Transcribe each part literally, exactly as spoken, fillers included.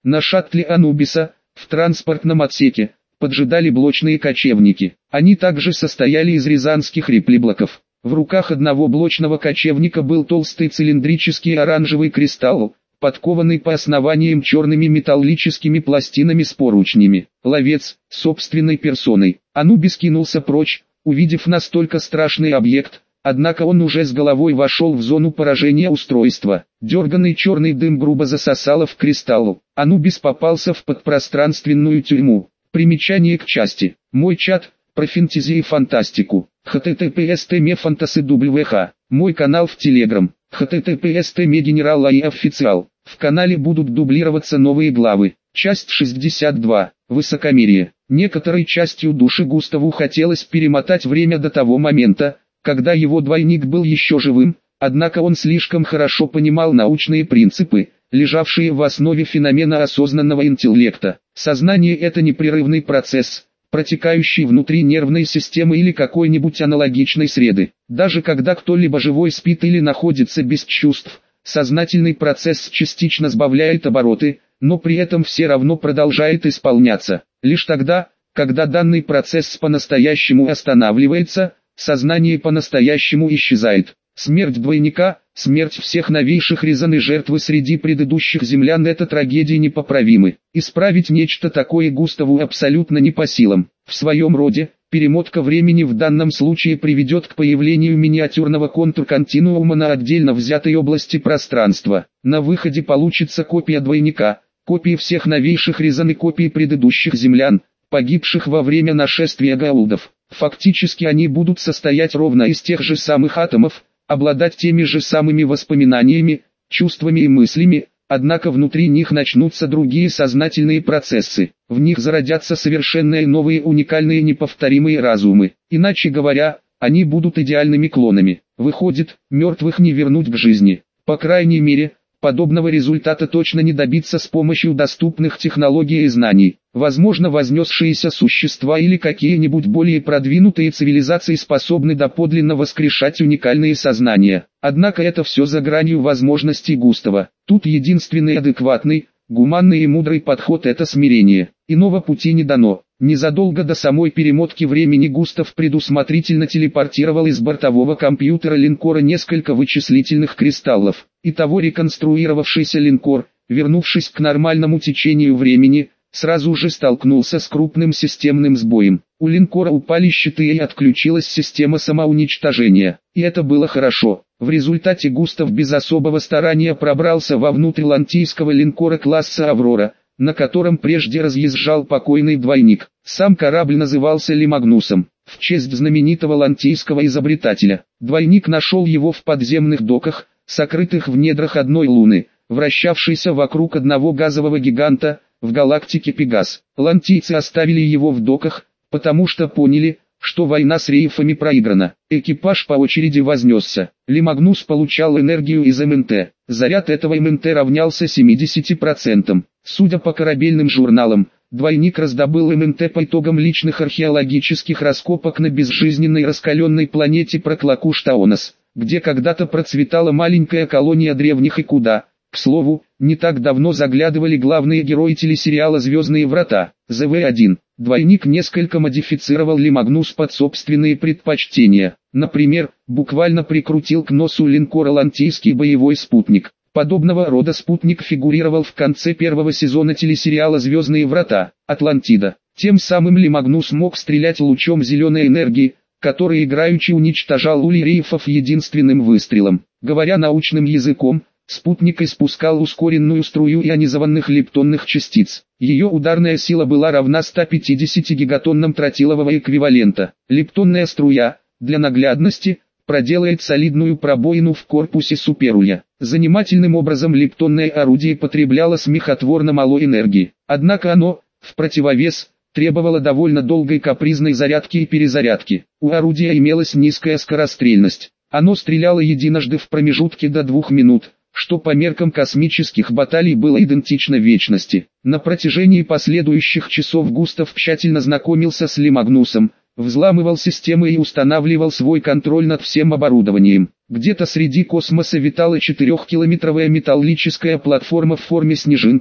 На шаттле Анубиса, в транспортном отсеке, поджидали блочные кочевники. Они также состояли из рязанских реплиблоков. В руках одного блочного кочевника был толстый цилиндрический оранжевый кристалл, подкованный по основаниям черными металлическими пластинами с поручнями. Ловец, собственной персоной. Анубис кинулся прочь, увидев настолько страшный объект, однако он уже с головой вошел в зону поражения устройства. Дерганный черный дым грубо засосало в кристаллу. Анубис попался в подпространственную тюрьму. Примечание к части. Мой чат, про фэнтези и фантастику. эйч ти ти пи эс тэ фантасy дабл ю эйч. Мой канал в Телеграм. эйч ти ти пи эс тэ генерал и официал. В канале будут дублироваться новые главы. Часть шестьдесят два. Высокомерие. Некоторой частью души Густаву хотелось перемотать время до того момента, когда его двойник был еще живым, однако он слишком хорошо понимал научные принципы, лежавшие в основе феномена осознанного интеллекта. Сознание – это непрерывный процесс, протекающий внутри нервной системы или какой-нибудь аналогичной среды. Даже когда кто-либо живой спит или находится без чувств, сознательный процесс частично сбавляет обороты, но при этом все равно продолжает исполняться. Лишь тогда, когда данный процесс по-настоящему останавливается, сознание по-настоящему исчезает. Смерть двойника, смерть всех новейших Рязан и жертвы среди предыдущих землян — это трагедии непоправимы. Исправить нечто такое Густаву абсолютно не по силам. В своем роде, перемотка времени в данном случае приведет к появлению миниатюрного контур-континуума на отдельно взятой области пространства. На выходе получится копия двойника, копии всех новейших Рязан и копии предыдущих землян, погибших во время нашествия гаулдов. Фактически они будут состоять ровно из тех же самых атомов, обладать теми же самыми воспоминаниями, чувствами и мыслями, однако внутри них начнутся другие сознательные процессы. В них зародятся совершенно новые уникальные неповторимые разумы. Иначе говоря, они будут идеальными клонами. Выходит, мертвых не вернуть к жизни. По крайней мере, подобного результата точно не добиться с помощью доступных технологий и знаний. Возможно, вознесшиеся существа или какие-нибудь более продвинутые цивилизации способны доподлинно воскрешать уникальные сознания. Однако это все за гранью возможностей Густава. Тут единственный адекватный, гуманный и мудрый подход – это смирение. Иного пути не дано. Незадолго до самой перемотки времени Густав предусмотрительно телепортировал из бортового компьютера линкора несколько вычислительных кристаллов. Итого реконструировавшийся линкор, вернувшись к нормальному течению времени, сразу же столкнулся с крупным системным сбоем. У линкора упали щиты и отключилась система самоуничтожения. И это было хорошо. В результате Густав без особого старания пробрался вовнутрь лантийского линкора класса «Аврора», на котором прежде разъезжал покойный двойник. Сам корабль назывался Лимагнусом, в честь знаменитого лантийского изобретателя. Двойник нашел его в подземных доках, сокрытых в недрах одной луны, вращавшейся вокруг одного газового гиганта, в галактике Пегас. Лантийцы оставили его в доках, потому что поняли, что война с рейфами проиграна. Экипаж по очереди вознесся. Лимагнус получал энергию из эм эн тэ. Заряд этого эм эн тэ равнялся семидесяти процентам. Судя по корабельным журналам, двойник раздобыл эм эн тэ по итогам личных археологических раскопок на безжизненной раскаленной планете Проклакуш-Таонос, где когда-то процветала маленькая колония древних Икуда. К слову, не так давно заглядывали главные герои телесериала «Звездные врата», зэ вэ один. Двойник несколько модифицировал Лимагнус под собственные предпочтения. Например, буквально прикрутил к носу линкора лантийский боевой спутник. Подобного рода спутник фигурировал в конце первого сезона телесериала «Звездные врата», Атлантида. Тем самым Лимагнус мог стрелять лучом зеленой энергии, который играючи уничтожал улей рейфов единственным выстрелом. Говоря научным языком, спутник испускал ускоренную струю ионизованных лептонных частиц. Ее ударная сила была равна ста пятидесяти гигатоннам тротилового эквивалента. Лептонная струя, для наглядности, проделает солидную пробоину в корпусе суперуля. Занимательным образом лептонное орудие потребляло смехотворно мало энергии. Однако оно, в противовес, требовало довольно долгой капризной зарядки и перезарядки. У орудия имелась низкая скорострельность. Оно стреляло единожды в промежутке до двух минут, что по меркам космических баталий было идентично вечности. На протяжении последующих часов Густав тщательно знакомился с Лимагнусом, взламывал системы и устанавливал свой контроль над всем оборудованием. Где-то среди космоса витала четырехкилометровая металлическая платформа в форме снежинки,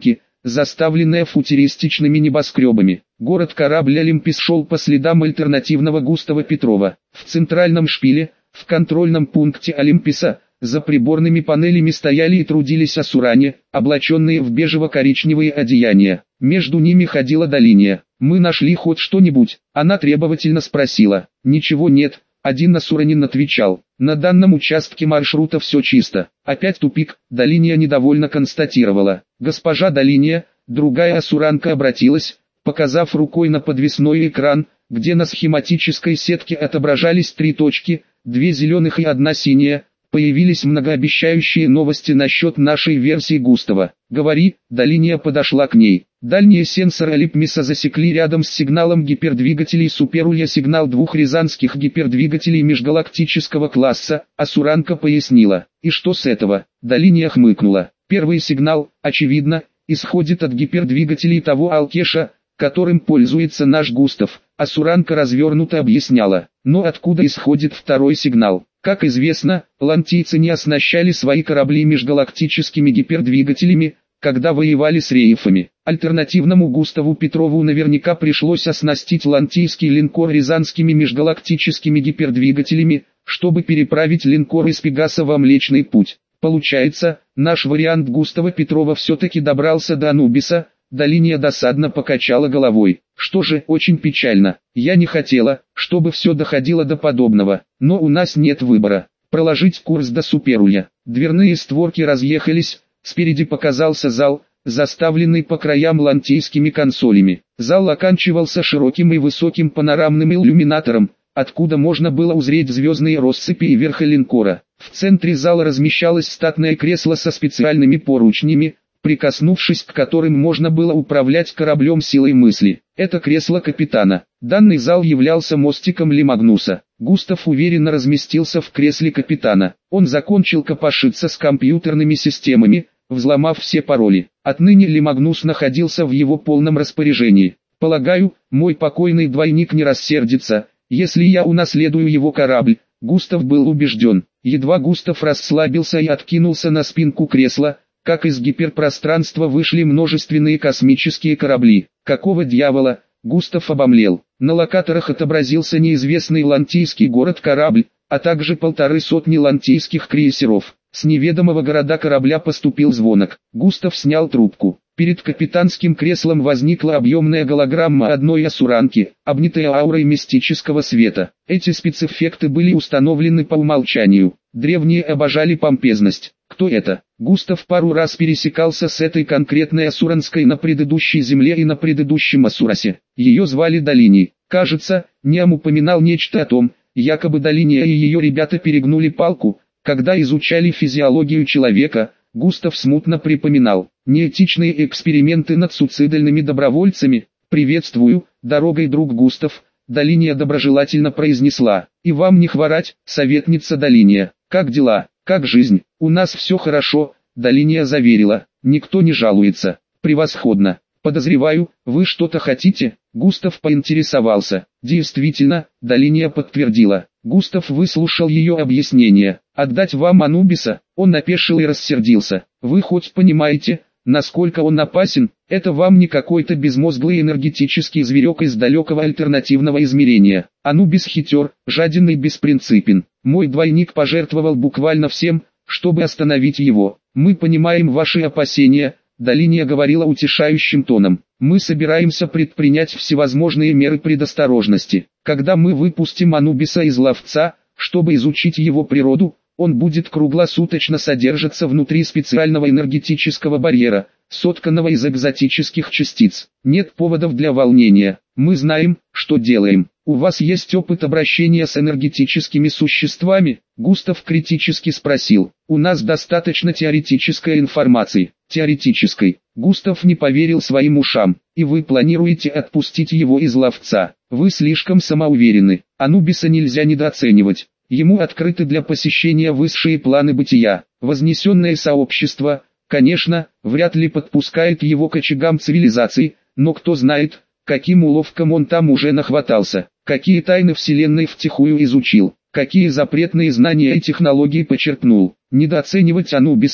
заставленная футуристичными небоскребами. Город-корабль Олимпис шел по следам альтернативного Густава Петрова. В центральном шпиле, в контрольном пункте Олимписа, за приборными панелями стояли и трудились асуране, облаченные в бежево-коричневые одеяния. Между ними ходила Долиния. «Мы нашли хоть что-нибудь?» Она требовательно спросила. «Ничего нет», один асуранин отвечал. «На данном участке маршрута все чисто». Опять тупик, Долиния недовольно констатировала. «Госпожа Долиния», другая асуранка обратилась, показав рукой на подвесной экран, где на схематической сетке отображались три точки, две зеленых и одна синяя. Появились многообещающие новости насчет нашей версии Густава. «Говори», Долиния подошла к ней. Дальние сенсоры Олимписа засекли рядом с сигналом гипердвигателей Суперулья сигнал двух рязанских гипердвигателей межгалактического класса, асуранка пояснила. «И что с этого?» Долиния хмыкнула. «Первый сигнал, очевидно, исходит от гипердвигателей того Алкеша, которым пользуется наш Густав», асуранка развернуто объясняла. «Но откуда исходит второй сигнал?» Как известно, лантийцы не оснащали свои корабли межгалактическими гипердвигателями, когда воевали с рейфами. Альтернативному Густаву Петрову наверняка пришлось оснастить лантийский линкор рязанскими межгалактическими гипердвигателями, чтобы переправить линкор из Пегаса во Млечный Путь. Получается, наш вариант Густава Петрова все-таки добрался до Анубиса. Долиния досадно покачала головой. «Что же, очень печально. Я не хотела, чтобы все доходило до подобного. Но у нас нет выбора. Проложить курс до Суперулья». Дверные створки разъехались, спереди показался зал, заставленный по краям лантийскими консолями. Зал оканчивался широким и высоким панорамным иллюминатором, откуда можно было узреть звездные россыпи и верха линкора. В центре зала размещалось статное кресло со специальными поручнями, прикоснувшись к которым можно было управлять кораблем силой мысли. Это кресло капитана. Данный зал являлся мостиком Лимагнуса. Густав уверенно разместился в кресле капитана. Он закончил копошиться с компьютерными системами, взломав все пароли. Отныне Лимагнус находился в его полном распоряжении. «Полагаю, мой покойный двойник не рассердится, если я унаследую его корабль». Густав был убежден. Едва Густав расслабился и откинулся на спинку кресла, как из гиперпространства вышли множественные космические корабли. Какого дьявола? Густав обомлел. На локаторах отобразился неизвестный лантийский город-корабль, а также полторы сотни лантийских крейсеров. С неведомого города корабля поступил звонок. Густав снял трубку. Перед капитанским креслом возникла объемная голограмма одной асуранки, обнятая аурой мистического света. Эти спецэффекты были установлены по умолчанию. Древние обожали помпезность. Кто это? Густав пару раз пересекался с этой конкретной асуранской на предыдущей земле и на предыдущем Асурасе. Ее звали Долини. Кажется, Ниам упоминал нечто о том, якобы Долиния и ее ребята перегнули палку, когда изучали физиологию человека. Густав смутно припоминал. Неэтичные эксперименты над суицидальными добровольцами. «Приветствую, дорогой друг Густав», Долиния доброжелательно произнесла. «И вам не хворать, советница Долиния. Как дела, как жизнь?» «У нас все хорошо», Долиния заверила. «Никто не жалуется». «Превосходно. Подозреваю, вы что-то хотите?» Густав поинтересовался. «Действительно», Долиния подтвердила. Густав выслушал ее объяснение. «Отдать вам Анубиса?» Он опешил и рассердился. «Вы хоть понимаете, насколько он опасен? Это вам не какой-то безмозглый энергетический зверек из далекого альтернативного измерения. Анубис хитер, жаден и беспринципен. Мой двойник пожертвовал буквально всем, чтобы остановить его. Мы понимаем ваши опасения», Долиния говорила утешающим тоном. «Мы собираемся предпринять всевозможные меры предосторожности. Когда мы выпустим Анубиса из ловца, чтобы изучить его природу, он будет круглосуточно содержаться внутри специального энергетического барьера, сотканного из экзотических частиц. Нет поводов для волнения. Мы знаем, что делаем. У вас есть опыт обращения с энергетическими существами?» Густав критически спросил. «У нас достаточно теоретической информации». «Теоретической». Густав не поверил своим ушам. «И вы планируете отпустить его из ловца? Вы слишком самоуверены. Анубиса нельзя недооценивать. Ему открыты для посещения высшие планы бытия. Вознесенное сообщество, конечно, вряд ли подпускает его к очагам цивилизации, но кто знает, каким уловкам он там уже нахватался, какие тайны Вселенной втихую изучил, какие запретные знания и технологии почерпнул. Недооценивать Анубиса,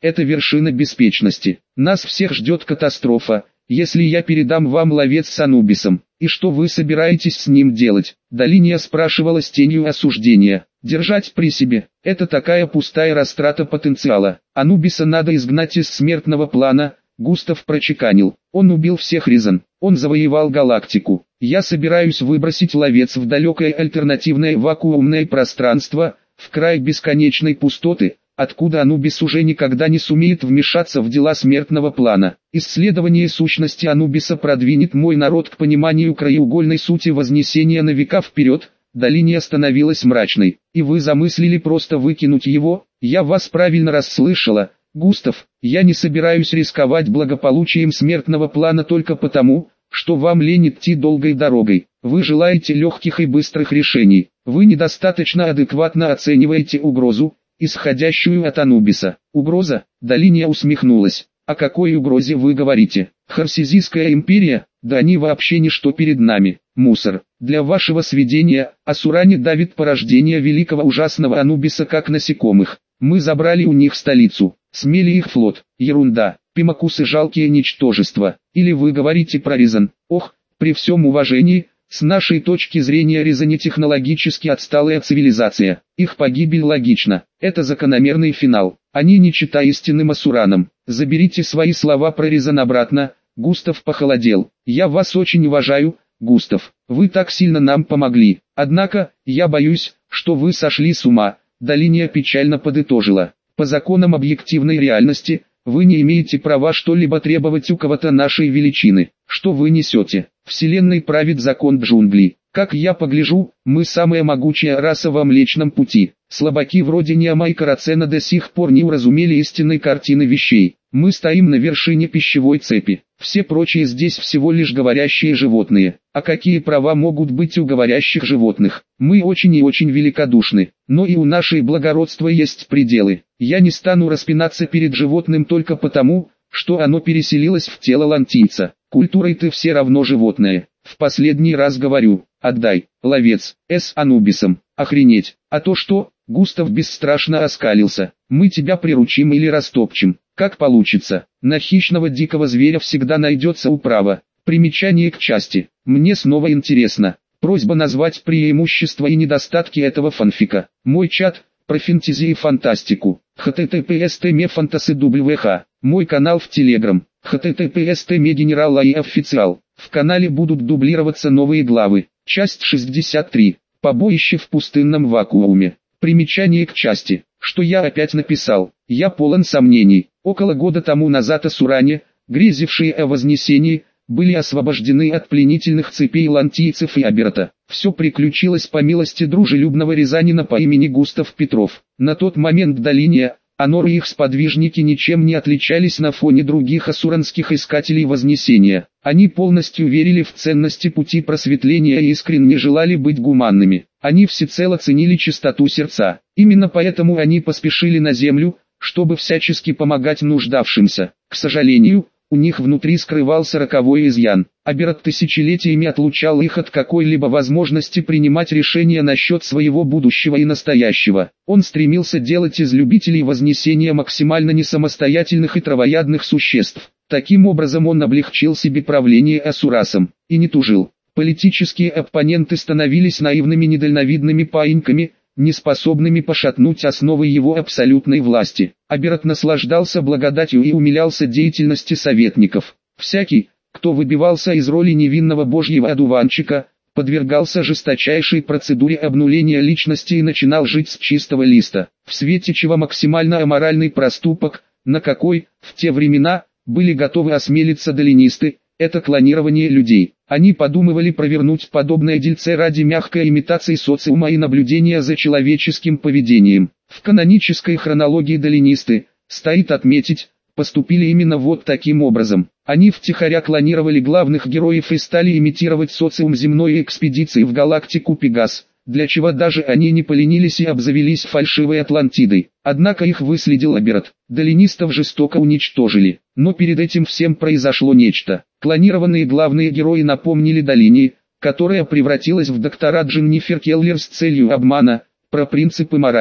это вершина беспечности. Нас всех ждет катастрофа, если я передам вам ловец с Анубисом. И что вы собираетесь с ним делать? Долиния спрашивала с тенью осуждения. Держать при себе – это такая пустая растрата потенциала. Анубиса надо изгнать из смертного плана, Густав прочеканил. Он убил всех Ризан, он завоевал галактику. Я собираюсь выбросить ловец в далекое альтернативное вакуумное пространство, в край бесконечной пустоты, откуда Анубис уже никогда не сумеет вмешаться в дела смертного плана. Исследование сущности Анубиса продвинет мой народ к пониманию краеугольной сути вознесения на века вперед. Долиния становилась мрачной. И вы замыслили просто выкинуть его? Я вас правильно расслышала, Густав. Я не собираюсь рисковать благополучием смертного плана только потому, что вам лень идти долгой дорогой. Вы желаете легких и быстрых решений. Вы недостаточно адекватно оцениваете угрозу, исходящую от Анубиса. Угроза? Долиния усмехнулась. О какой угрозе вы говорите? Харсизийская империя? Да они вообще ничто перед нами. Мусор. Для вашего сведения, Асуране давит порождение великого ужасного Анубиса как насекомых. Мы забрали у них столицу, смели их флот. Ерунда. Пимакусы жалкие ничтожества. Или вы говорите про Ризан? Ох, при всем уважении, с нашей точки зрения Ризани технологически отсталая цивилизация. Их погибель логична. Это закономерный финал. Они не чита истинным Асуранам. Заберите свои слова про Ризан обратно. Густав похолодел. Я вас очень уважаю, Густав. Вы так сильно нам помогли. Однако, я боюсь, что вы сошли с ума. Долиния печально подытожила. По законам объективной реальности, вы не имеете права что-либо требовать у кого-то нашей величины. Что вы несете? Вселенной правит закон джунглей. Как я погляжу, мы самая могучая раса во Млечном Пути. Слабаки вроде Ниама и Карацена до сих пор не уразумели истинной картины вещей. Мы стоим на вершине пищевой цепи. Все прочие здесь всего лишь говорящие животные. А какие права могут быть у говорящих животных? Мы очень и очень великодушны. Но и у нашей благородства есть пределы. Я не стану распинаться перед животным только потому, что оно переселилось в тело лантийца. Культурой ты все равно животное. В последний раз говорю, отдай, ловец, с Анубисом. Охренеть. А то что? Густав бесстрашно оскалился. Мы тебя приручим или растопчем. Как получится. На хищного дикого зверя всегда найдется управа. Примечание к части. Мне снова интересно. Просьба назвать преимущества и недостатки этого фанфика. Мой чат, про фэнтези и фантастику. эйч ти ти пи эс точка фантаси дабл ю эйч. Мой канал в Телеграм. эйч ти ти пи эс точка генерал и официал. В канале будут дублироваться новые главы. Часть шестьдесят три. Побоище в пустынном вакууме. Примечание к части. Что я опять написал? Я полон сомнений. Около года тому назад Асуране, грезившие о вознесении, были освобождены от пленительных цепей лантийцев и Аберта. Все приключилось по милости дружелюбного рязанина по имени Густав Петров. На тот момент Долиния, Анор и их сподвижники ничем не отличались на фоне других асуранских искателей вознесения. Они полностью верили в ценности пути просветления и искренне желали быть гуманными. Они всецело ценили чистоту сердца. Именно поэтому они поспешили на землю, чтобы всячески помогать нуждавшимся. К сожалению, у них внутри скрывался роковой изъян. Аберат тысячелетиями отлучал их от какой-либо возможности принимать решения насчет своего будущего и настоящего. Он стремился делать из любителей вознесения максимально несамостоятельных и травоядных существ. Таким образом он облегчил себе правление Асурасом, и не тужил. Политические оппоненты становились наивными недальновидными паиньками, неспособными пошатнуть основы его абсолютной власти. Аберат наслаждался благодатью и умилялся деятельности советников. Всякий, кто выбивался из роли невинного божьего одуванчика, подвергался жесточайшей процедуре обнуления личности и начинал жить с чистого листа. В свете чего максимально аморальный проступок, на какой, в те времена, были готовы осмелиться долинисты, это клонирование людей. Они подумывали провернуть подобное дельце ради мягкой имитации социума и наблюдения за человеческим поведением. В канонической хронологии долинисты, стоит отметить, поступили именно вот таким образом. Они втихаря клонировали главных героев и стали имитировать социум земной экспедиции в галактику Пегас, для чего даже они не поленились и обзавелись фальшивой Атлантидой. Однако их выследил Аберат. Долинистов жестоко уничтожили. Но перед этим всем произошло нечто. Клонированные главные герои напомнили Долинии, которая превратилась в доктора Дженнифер Келлер с целью обмана, про принципы морали.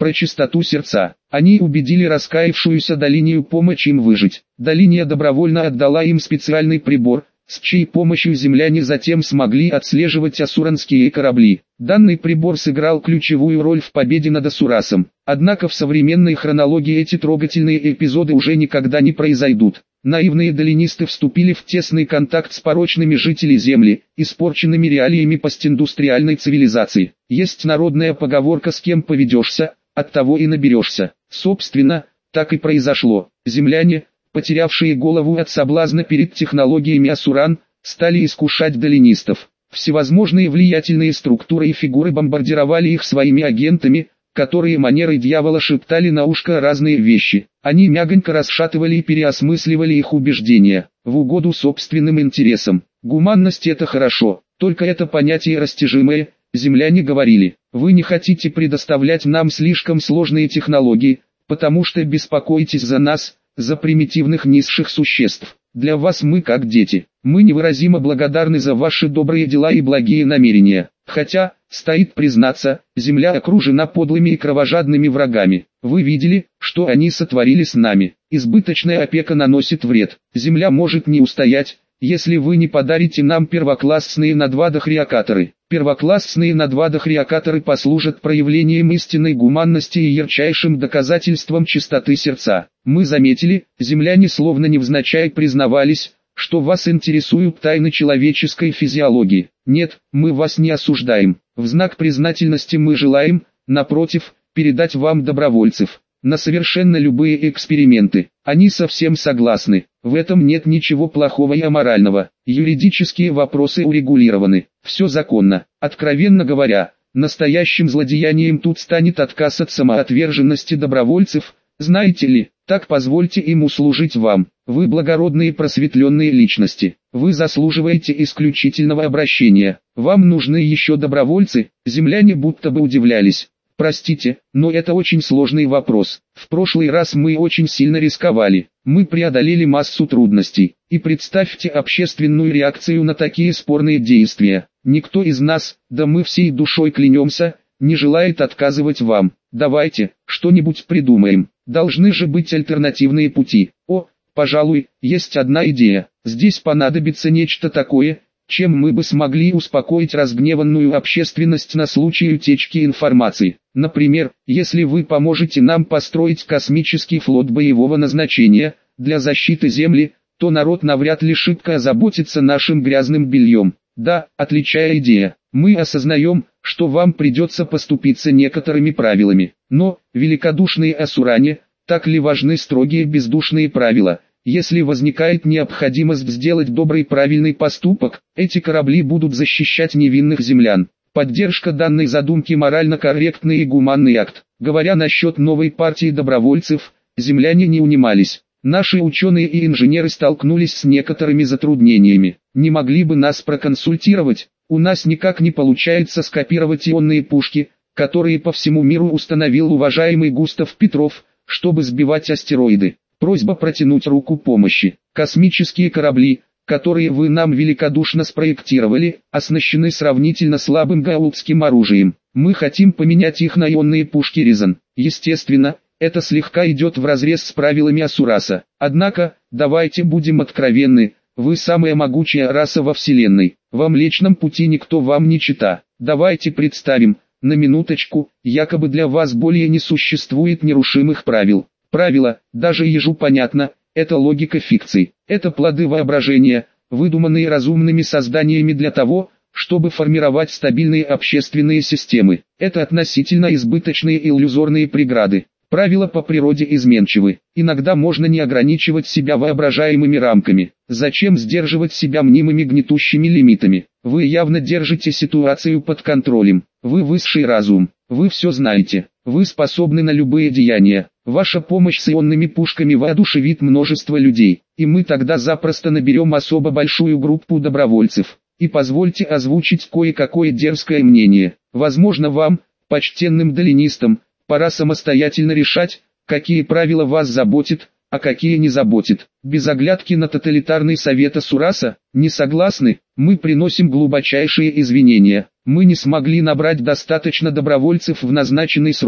про чистоту сердца. Они убедили раскаявшуюся Долинию помочь им выжить. Долиния добровольно отдала им специальный прибор, с чьей помощью земляне затем смогли отслеживать асуранские корабли. Данный прибор сыграл ключевую роль в победе над Асурасом. Однако в современной хронологии эти трогательные эпизоды уже никогда не произойдут. Наивные долинисты вступили в тесный контакт с порочными жителями Земли, испорченными реалиями постиндустриальной цивилизации. Есть народная поговорка: «С кем поведешься, от того и наберешься». Собственно, так и произошло. Земляне, потерявшие голову от соблазна перед технологиями Асуран, стали искушать долинистов. Всевозможные влиятельные структуры и фигуры бомбардировали их своими агентами, которые манерой дьявола шептали на ушко разные вещи. Они мягонько расшатывали и переосмысливали их убеждения, в угоду собственным интересам. Гуманность — это хорошо, только это понятие растяжимое. Земляне говорили: вы не хотите предоставлять нам слишком сложные технологии, потому что беспокоитесь за нас, за примитивных низших существ. Для вас мы как дети. Мы невыразимо благодарны за ваши добрые дела и благие намерения. Хотя, стоит признаться, Земля окружена подлыми и кровожадными врагами. Вы видели, что они сотворили с нами. Избыточная опека наносит вред. Земля может не устоять, если вы не подарите нам первоклассные надвадах-реакаторы. Первоклассные надвадах-реакаторы послужат проявлением истинной гуманности и ярчайшим доказательством чистоты сердца. Мы заметили, земляне словно невзначай признавались, что вас интересуют тайны человеческой физиологии. Нет, мы вас не осуждаем. В знак признательности мы желаем, напротив, передать вам добровольцев на совершенно любые эксперименты. Они совсем согласны. В этом нет ничего плохого и аморального. Юридические вопросы урегулированы. Все законно. Откровенно говоря, настоящим злодеянием тут станет отказ от самоотверженности добровольцев. Знаете ли, так позвольте им услужить вам. Вы благородные просветленные личности. Вы заслуживаете исключительного обращения. Вам нужны еще добровольцы? Земляне будто бы удивлялись. Простите, но это очень сложный вопрос. В прошлый раз мы очень сильно рисковали. Мы преодолели массу трудностей. И представьте общественную реакцию на такие спорные действия. Никто из нас, да мы всей душой клянемся, не желает отказывать вам. Давайте, что-нибудь придумаем. Должны же быть альтернативные пути. О, пожалуй, есть одна идея. Здесь понадобится нечто такое, чем мы бы смогли успокоить разгневанную общественность на случай утечки информации. Например, если вы поможете нам построить космический флот боевого назначения для защиты Земли, то народ навряд ли шибко озаботится нашим грязным бельем. Да, отличная идея. Мы осознаем, что вам придется поступиться некоторыми правилами. Но, великодушные асуране, так ли важны строгие бездушные правила? Если возникает необходимость сделать добрый правильный поступок, эти корабли будут защищать невинных землян. Поддержка данной задумки морально корректный и гуманный акт. Говоря насчет новой партии добровольцев, земляне не унимались. Наши ученые и инженеры столкнулись с некоторыми затруднениями. Не могли бы нас проконсультировать? У нас никак не получается скопировать ионные пушки, которые по всему миру установил уважаемый Густав Петров, чтобы сбивать астероиды. Просьба протянуть руку помощи. Космические корабли, которые вы нам великодушно спроектировали, оснащены сравнительно слабым гаултским оружием. Мы хотим поменять их на ионные пушки Ризан. Естественно, это слегка идет вразрез с правилами Асураса. Однако, давайте будем откровенны, вы самая могучая раса во Вселенной. Во Млечном Пути никто вам не чита. Давайте представим, на минуточку, якобы для вас более не существует нерушимых правил. Правила, даже ежу понятно, это логика фикций. Это плоды воображения, выдуманные разумными созданиями для того, чтобы формировать стабильные общественные системы. Это относительно избыточные и иллюзорные преграды. Правила по природе изменчивы. Иногда можно не ограничивать себя воображаемыми рамками. Зачем сдерживать себя мнимыми гнетущими лимитами? Вы явно держите ситуацию под контролем. Вы высший разум. Вы все знаете. Вы способны на любые деяния. Ваша помощь с ионными пушками воодушевит множество людей. И мы тогда запросто наберем особо большую группу добровольцев. И позвольте озвучить кое-какое дерзкое мнение. Возможно вам, почтенным долинистам, пора самостоятельно решать, какие правила вас заботят, а какие не заботят. Без оглядки на тоталитарный совет Асураса, не согласны, мы приносим глубочайшие извинения. Мы не смогли набрать достаточно добровольцев в назначенный срок.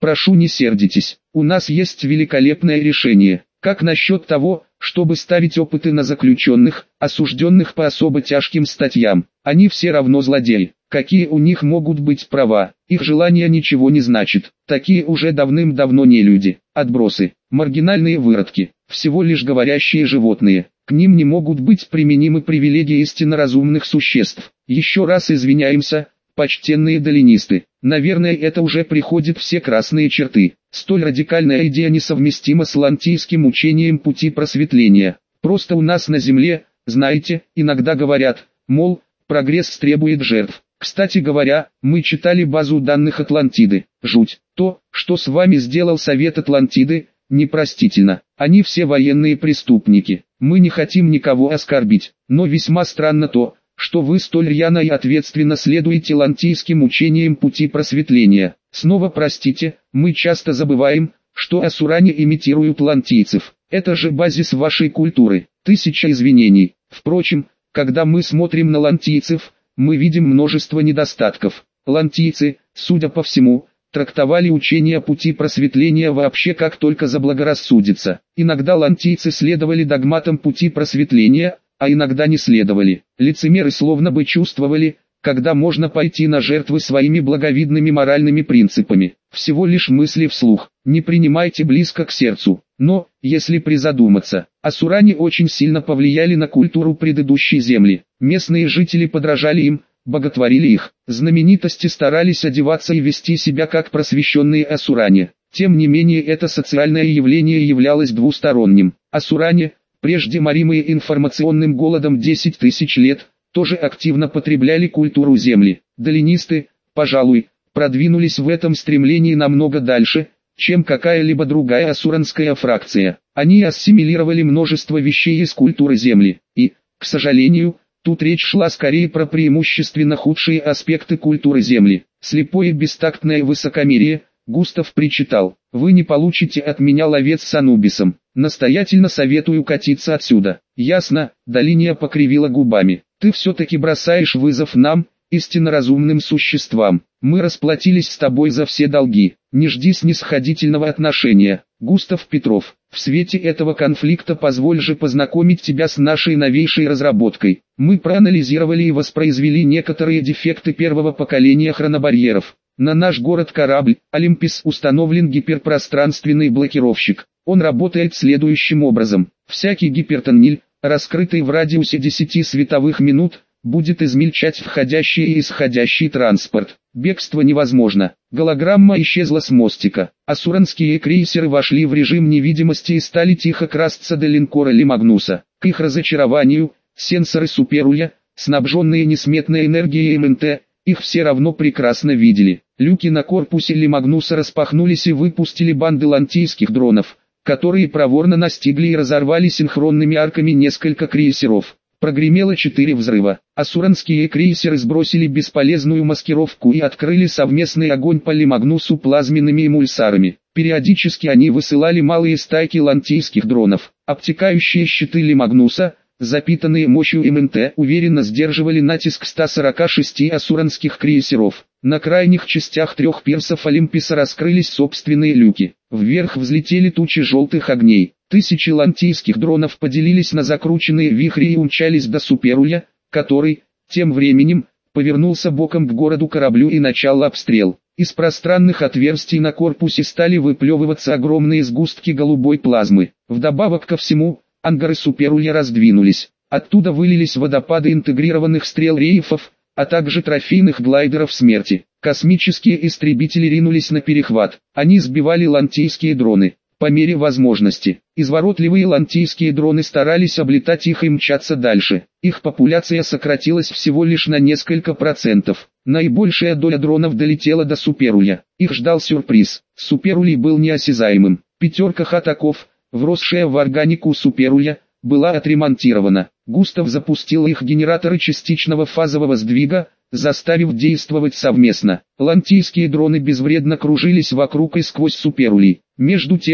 Прошу, не сердитесь, у нас есть великолепное решение. Как насчет того, чтобы ставить опыты на заключенных, осужденных по особо тяжким статьям? Они все равно злодеи. Какие у них могут быть права? Их желание ничего не значит. Такие уже давным-давно не люди, отбросы, маргинальные выродки, всего лишь говорящие животные. К ним не могут быть применимы привилегии истинно разумных существ. Еще раз извиняемся, почтенные долинисты. Наверное, это уже приходит все красные черты. Столь радикальная идея несовместима с лантийским учением пути просветления. Просто у нас на земле, знаете, иногда говорят, мол, прогресс требует жертв. Кстати говоря, мы читали базу данных Атлантиды. Жуть. То, что с вами сделал Совет Атлантиды, непростительно. Они все военные преступники. Мы не хотим никого оскорбить, но весьма странно то, что вы столь рьяно и ответственно следуете лантийским учениям пути просветления. Снова простите, мы часто забываем, что асуране имитируют лантийцев. Это же базис вашей культуры. Тысяча извинений. Впрочем, когда мы смотрим на лантийцев, мы видим множество недостатков. Лантийцы, судя по всему, трактовали учение пути просветления вообще как только заблагорассудится. Иногда лантийцы следовали догматам пути просветления, а иногда не следовали. Лицемеры словно бы чувствовали, когда можно пойти на жертвы своими благовидными моральными принципами. Всего лишь мысли вслух, не принимайте близко к сердцу. Но, если призадуматься, асуране очень сильно повлияли на культуру предыдущей земли. Местные жители подражали им, боготворили их. Знаменитости старались одеваться и вести себя как просвещенные асуране. Тем не менее, это социальное явление являлось двусторонним. Асуране, прежде моримые информационным голодом десять тысяч лет, тоже активно потребляли культуру земли. Долинисты, пожалуй, продвинулись в этом стремлении намного дальше, чем какая-либо другая асуранская фракция. Они ассимилировали множество вещей из культуры земли. И, к сожалению, тут речь шла скорее про преимущественно худшие аспекты культуры земли. Слепое бестактное высокомерие, Густав причитал, вы не получите от меня ловец с Анубисом. Настоятельно советую катиться отсюда. Ясно, Долиния покривила губами. Ты все-таки бросаешь вызов нам, истинно разумным существам. Мы расплатились с тобой за все долги. Не жди снисходительного отношения. Густав Петров, в свете этого конфликта позволь же познакомить тебя с нашей новейшей разработкой. Мы проанализировали и воспроизвели некоторые дефекты первого поколения хронобарьеров. На наш город-корабль, Олимпис, установлен гиперпространственный блокировщик. Он работает следующим образом. Всякий гипертоннель, раскрытый в радиусе десяти световых минут, будет измельчать входящий и исходящий транспорт. Бегство невозможно. Голограмма исчезла с мостика. Асуранские крейсеры вошли в режим невидимости и стали тихо красться до линкора Лимагнуса. К их разочарованию, сенсоры Суперуля, снабженные несметной энергией эм эн тэ, их все равно прекрасно видели. Люки на корпусе Лимагнуса распахнулись и выпустили банды лантийских дронов, которые проворно настигли и разорвали синхронными арками несколько крейсеров. Прогремело четыре взрыва. Асуранские крейсеры сбросили бесполезную маскировку и открыли совместный огонь по Лимагнусу плазменными эмульсарами. Периодически они высылали малые стайки лантийских дронов. Обтекающие щиты Лимагнуса, запитанные мощью эм эн тэ, уверенно сдерживали натиск ста сорока шести асуранских крейсеров. На крайних частях трех пирсов Олимписа раскрылись собственные люки. Вверх взлетели тучи желтых огней. Тысячи лантийских дронов поделились на закрученные вихри и умчались до Суперуля, который, тем временем, повернулся боком к городу-кораблю и начал обстрел. Из пространных отверстий на корпусе стали выплевываться огромные сгустки голубой плазмы. Вдобавок ко всему, ангары Суперуля раздвинулись. Оттуда вылились водопады интегрированных стрел рейфов, а также трофейных глайдеров смерти. Космические истребители ринулись на перехват. Они сбивали лантийские дроны. По мере возможности, изворотливые лантийские дроны старались облетать их и мчаться дальше. Их популяция сократилась всего лишь на несколько процентов. Наибольшая доля дронов долетела до Суперуля. Их ждал сюрприз. Суперулей был неосязаемым. Пятерка хатаков, вросшая в органику Суперуля, была отремонтирована. Густав запустил их генераторы частичного фазового сдвига, заставив действовать совместно. Лантийские дроны безвредно кружились вокруг и сквозь Суперулей. Между тем,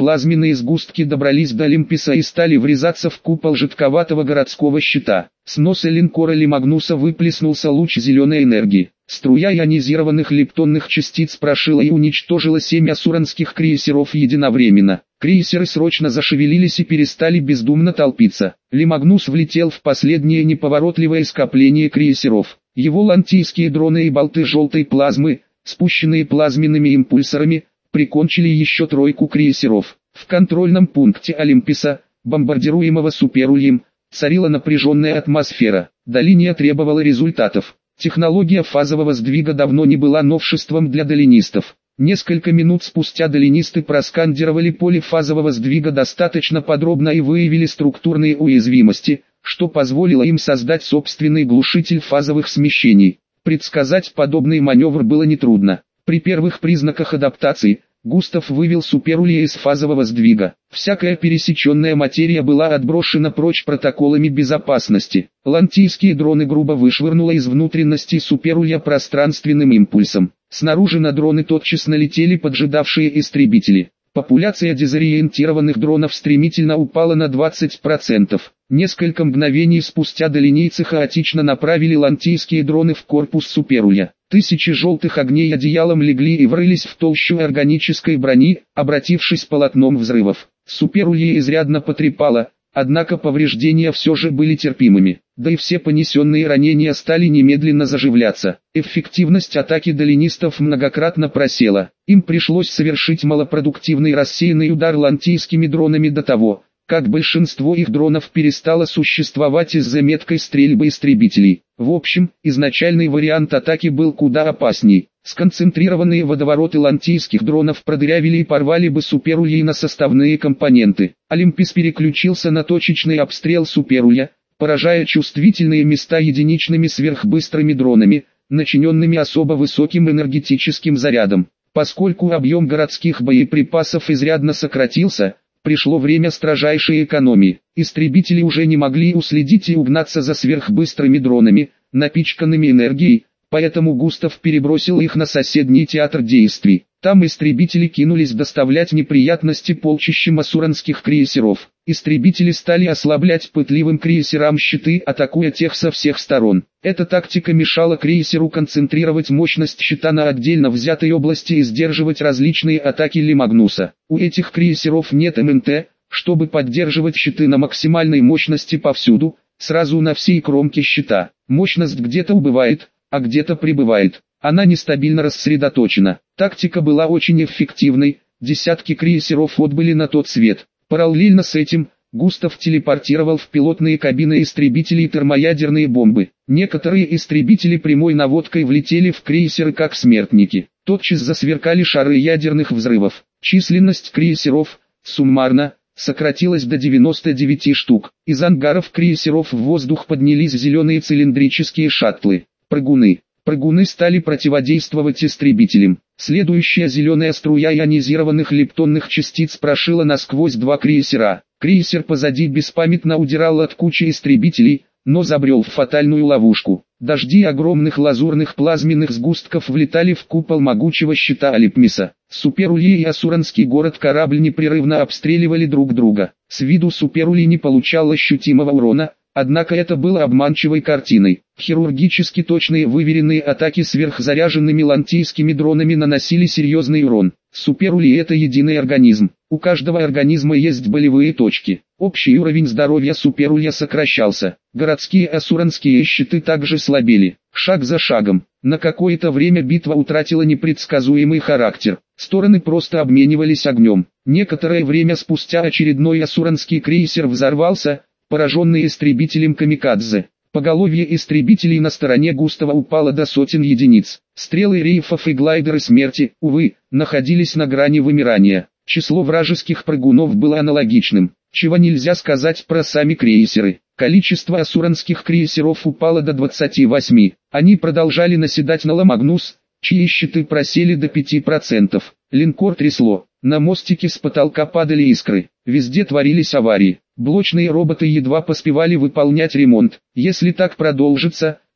Плазменные сгустки добрались до Олимписа и стали врезаться в купол жидковатого городского щита. С носа линкора Лимагнуса выплеснулся луч зеленой энергии. Струя ионизированных лептонных частиц прошила и уничтожила семь асуранских крейсеров единовременно. Крейсеры срочно зашевелились и перестали бездумно толпиться. Лимагнус влетел в последнее неповоротливое скопление крейсеров. Его лантийские дроны и болты желтой плазмы, спущенные плазменными импульсорами, прикончили еще тройку крейсеров. В контрольном пункте Олимписа, бомбардируемого Суперульем, царила напряженная атмосфера. Долиния требовала результатов. Технология фазового сдвига давно не была новшеством для долинистов. Несколько минут спустя долинисты проскандировали поле фазового сдвига достаточно подробно и выявили структурные уязвимости, что позволило им создать собственный глушитель фазовых смещений. Предсказать подобный маневр было нетрудно. При первых признаках адаптации, Густав вывел Суперулья из фазового сдвига. Всякая пересеченная материя была отброшена прочь протоколами безопасности. Лантийские дроны грубо вышвырнуло из внутренности Суперулья пространственным импульсом. Снаружи на дроны тотчас налетели поджидавшие истребители. Популяция дезориентированных дронов стремительно упала на двадцать процентов. Несколько мгновений спустя долинийцы хаотично направили лантийские дроны в корпус Суперулья. Тысячи желтых огней одеялом легли и врылись в толщу органической брони, обратившись полотном взрывов. Суперулье изрядно потрепало, однако повреждения все же были терпимыми. Да и все понесенные ранения стали немедленно заживляться. Эффективность атаки долинистов многократно просела. Им пришлось совершить малопродуктивный рассеянный удар лантийскими дронами до того, как большинство их дронов перестало существовать из-за меткой стрельбы истребителей. В общем, изначальный вариант атаки был куда опасней. Сконцентрированные водовороты лантийских дронов продырявили и порвали бы Суперулья на составные компоненты. Олимпис переключился на точечный обстрел Суперулья, поражая чувствительные места единичными сверхбыстрыми дронами, начиненными особо высоким энергетическим зарядом. Поскольку объем городских боеприпасов изрядно сократился, пришло время строжайшей экономии. Истребители уже не могли уследить и угнаться за сверхбыстрыми дронами, напичканными энергией, поэтому Густав перебросил их на соседний театр действий. Там истребители кинулись доставлять неприятности полчищам асуранских крейсеров. Истребители стали ослаблять пытливым крейсерам щиты, атакуя тех со всех сторон. Эта тактика мешала крейсеру концентрировать мощность щита на отдельно взятой области и сдерживать различные атаки Лимагнуса. У этих крейсеров нет эм эн тэ, чтобы поддерживать щиты на максимальной мощности повсюду, сразу на всей кромке щита. Мощность где-то убывает, а где-то прибывает. Она нестабильно рассредоточена. Тактика была очень эффективной, десятки крейсеров отбыли на тот свет. Параллельно с этим, Густав телепортировал в пилотные кабины истребителей термоядерные бомбы. Некоторые истребители прямой наводкой влетели в крейсеры как смертники. Тотчас засверкали шары ядерных взрывов. Численность крейсеров, суммарно, сократилась до девяноста девяти штук. Из ангаров крейсеров в воздух поднялись зеленые цилиндрические шаттлы. Прыгуны. Прыгуны стали противодействовать истребителям. Следующая зеленая струя ионизированных лептонных частиц прошила насквозь два крейсера. Крейсер позади беспамятно удирал от кучи истребителей, но забрел в фатальную ловушку. Дожди огромных лазурных плазменных сгустков влетали в купол могучего щита Олимписа. Суперульи и асуранский город-корабль непрерывно обстреливали друг друга. С виду Суперульи не получал ощутимого урона, однако это было обманчивой картиной. Хирургически точные выверенные атаки сверхзаряженными лантийскими дронами наносили серьезный урон. Суперульи — это единый организм. У каждого организма есть болевые точки. Общий уровень здоровья Суперулья сокращался. Городские асуранские щиты также слабели. Шаг за шагом. На какое-то время битва утратила непредсказуемый характер. Стороны просто обменивались огнем. Некоторое время спустя очередной асуранский крейсер взорвался, пораженный истребителем камикадзе. Поголовье истребителей на стороне Густава упало до сотен единиц. Стрелы рейфов и глайдеры смерти, увы, находились на грани вымирания. Число вражеских прыгунов было аналогичным, чего нельзя сказать про сами крейсеры. Количество асуранских крейсеров упало до двадцати восьми. Они продолжали наседать на Лимагнус, чьи щиты просели до пяти процентов. Линкор трясло. На мостике с потолка падали искры. Везде творились аварии. Блочные роботы едва поспевали выполнять ремонт. Если так продолжится,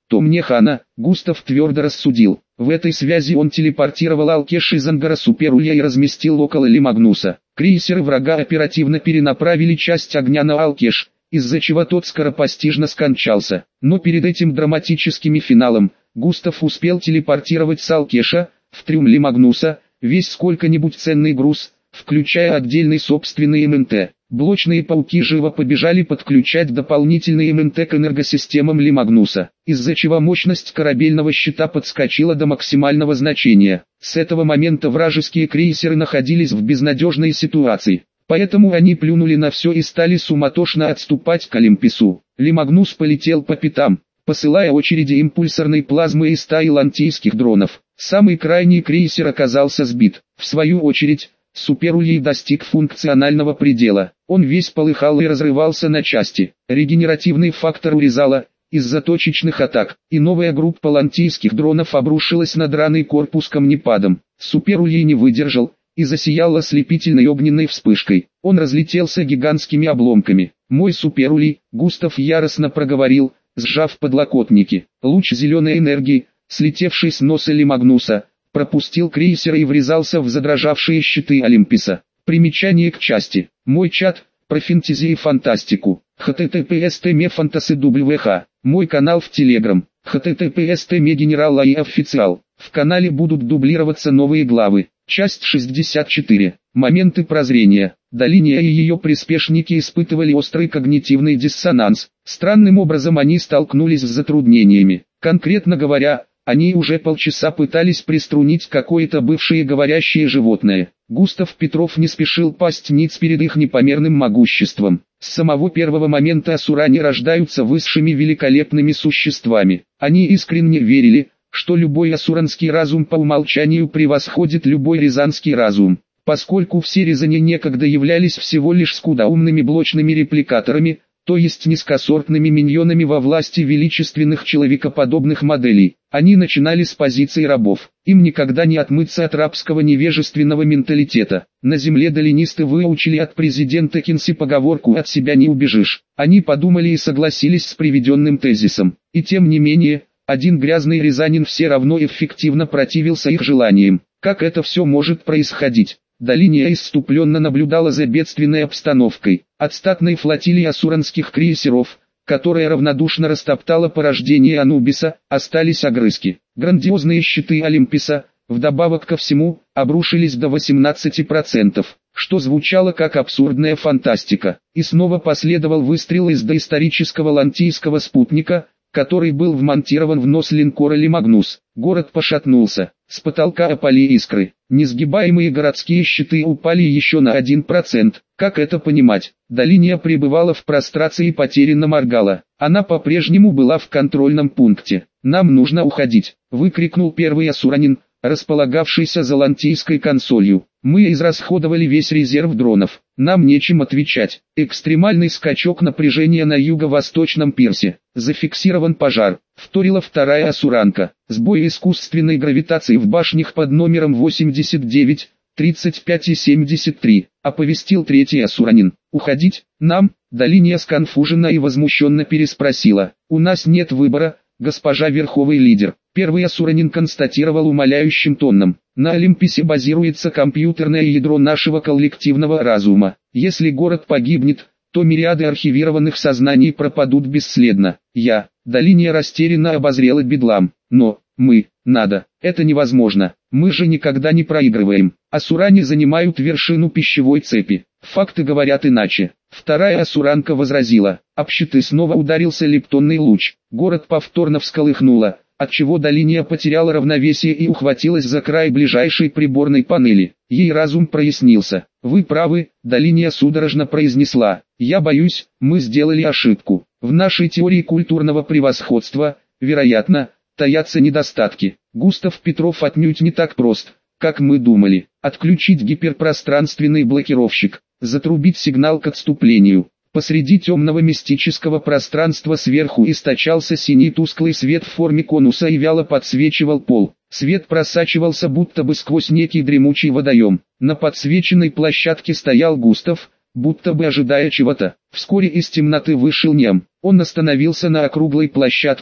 то мне хана, Густав твердо рассудил. В этой связи он телепортировал Алкеш из ангара Суперулья и разместил около Лимагнуса. Крейсеры врага оперативно перенаправили часть огня на Алкеш, из-за чего тот скоропостижно скончался. Но перед этим драматическим финалом, Густав успел телепортировать с Алкеша, в трюм Лимагнуса, весь сколько-нибудь ценный груз, включая отдельный собственный эм эн тэ. Блочные пауки живо побежали подключать дополнительные эм эн тэ к энергосистемам Лимагнуса, из-за чего мощность корабельного щита подскочила до максимального значения. С этого момента вражеские крейсеры находились в безнадежной ситуации, поэтому они плюнули на все и стали суматошно отступать к Олимпису. Лимагнус полетел по пятам, посылая очереди импульсорной плазмы из стаи лантийских дронов. Самый крайний крейсер оказался сбит. В свою очередь, Суперульей достиг функционального предела. Он весь полыхал и разрывался на части. Регенеративный фактор урезала из-за точечных атак, и новая группа лантийских дронов обрушилась на драный корпус камнепадом. Суперульей не выдержал и засиял ослепительной огненной вспышкой. Он разлетелся гигантскими обломками. «Мой Суперулей», Густав яростно проговорил, сжав подлокотники. Луч зеленой энергии, слетевший с носа Лимагнуса, пропустил крейсер и врезался в задрожавшие щиты Олимписа. Примечание к части. Мой чат, про фэнтези и фантастику. эйч ти ти пи эс точка фантаси дабл ю эйч. Мой канал в Телеграм. эйч ти ти пи эс точка генерал и официал. В канале будут дублироваться новые главы. Часть шестьдесят четыре. Моменты прозрения. Долиния и ее приспешники испытывали острый когнитивный диссонанс. Странным образом они столкнулись с затруднениями. Конкретно говоря, они уже полчаса пытались приструнить какое-то бывшее говорящее животное. Густав Петров не спешил пасть ниц перед их непомерным могуществом. С самого первого момента асуране рождаются высшими великолепными существами. Они искренне верили, что любой асуранский разум по умолчанию превосходит любой рязанский разум. Поскольку все рязани некогда являлись всего лишь скудоумными блочными репликаторами, то есть низкосортными миньонами во власти величественных человекоподобных моделей, они начинали с позиции рабов. Им никогда не отмыться от рабского невежественного менталитета. На земле долинисты выучили от президента Кинси поговорку «от себя не убежишь». Они подумали и согласились с приведенным тезисом. И тем не менее, один грязный рязанин все равно эффективно противился их желаниям. Как это все может происходить? Долиния исступленно наблюдала за бедственной обстановкой. От статной флотилии асуранских крейсеров, которая равнодушно растоптала порождение Анубиса, остались огрызки. Грандиозные щиты Олимписа, вдобавок ко всему, обрушились до восемнадцати процентов, что звучало как абсурдная фантастика. И снова последовал выстрел из доисторического лантийского спутника, который был вмонтирован в нос линкора Лимагнус. Город пошатнулся, с потолка опали искры. Несгибаемые городские щиты упали еще на один процент. Как это понимать? Долиния пребывала в прострации и потерянно моргала. Она по-прежнему была в контрольном пункте. «Нам нужно уходить», — выкрикнул первый асуранин, располагавшийся за лантийской консолью. «Мы израсходовали весь резерв дронов. Нам нечем отвечать». Экстремальный скачок напряжения на юго-восточном пирсе. Зафиксирован пожар. Вторила вторая асуранка. Сбой искусственной гравитации в башнях под номером восемьдесят девять, тридцать пять и семьдесят три. Оповестил третий асуранин. «Уходить? Нам?» Долиния сконфуженно и возмущенно переспросила. «У нас нет выбора, госпожа верховый лидер». Первый асуранин констатировал умоляющим тоном. «На Олимписе базируется компьютерное ядро нашего коллективного разума. Если город погибнет, то мириады архивированных сознаний пропадут бесследно. Я». Долиния растерянно обозрела бедлам. «Но, мы, надо, это невозможно. Мы же никогда не проигрываем. Асуране занимают вершину пищевой цепи. Факты говорят иначе». Вторая асуранка возразила. Об щиты снова ударился лептонный луч. Город повторно всколыхнуло, отчего Долиния потеряла равновесие и ухватилась за край ближайшей приборной панели. Ей разум прояснился. «Вы правы», — Долиния судорожно произнесла. «Я боюсь, мы сделали ошибку. В нашей теории культурного превосходства, вероятно, таятся недостатки. Густав Петров отнюдь не так прост, как мы думали. Отключить гиперпространственный блокировщик, затрубить сигнал к отступлению». Посреди темного мистического пространства сверху источался синий тусклый свет в форме конуса и вяло подсвечивал пол. Свет просачивался будто бы сквозь некий дремучий водоем. На подсвеченной площадке стоял Густав, будто бы ожидая чего-то. Вскоре из темноты вышел Нем. Он остановился на округлой площадке,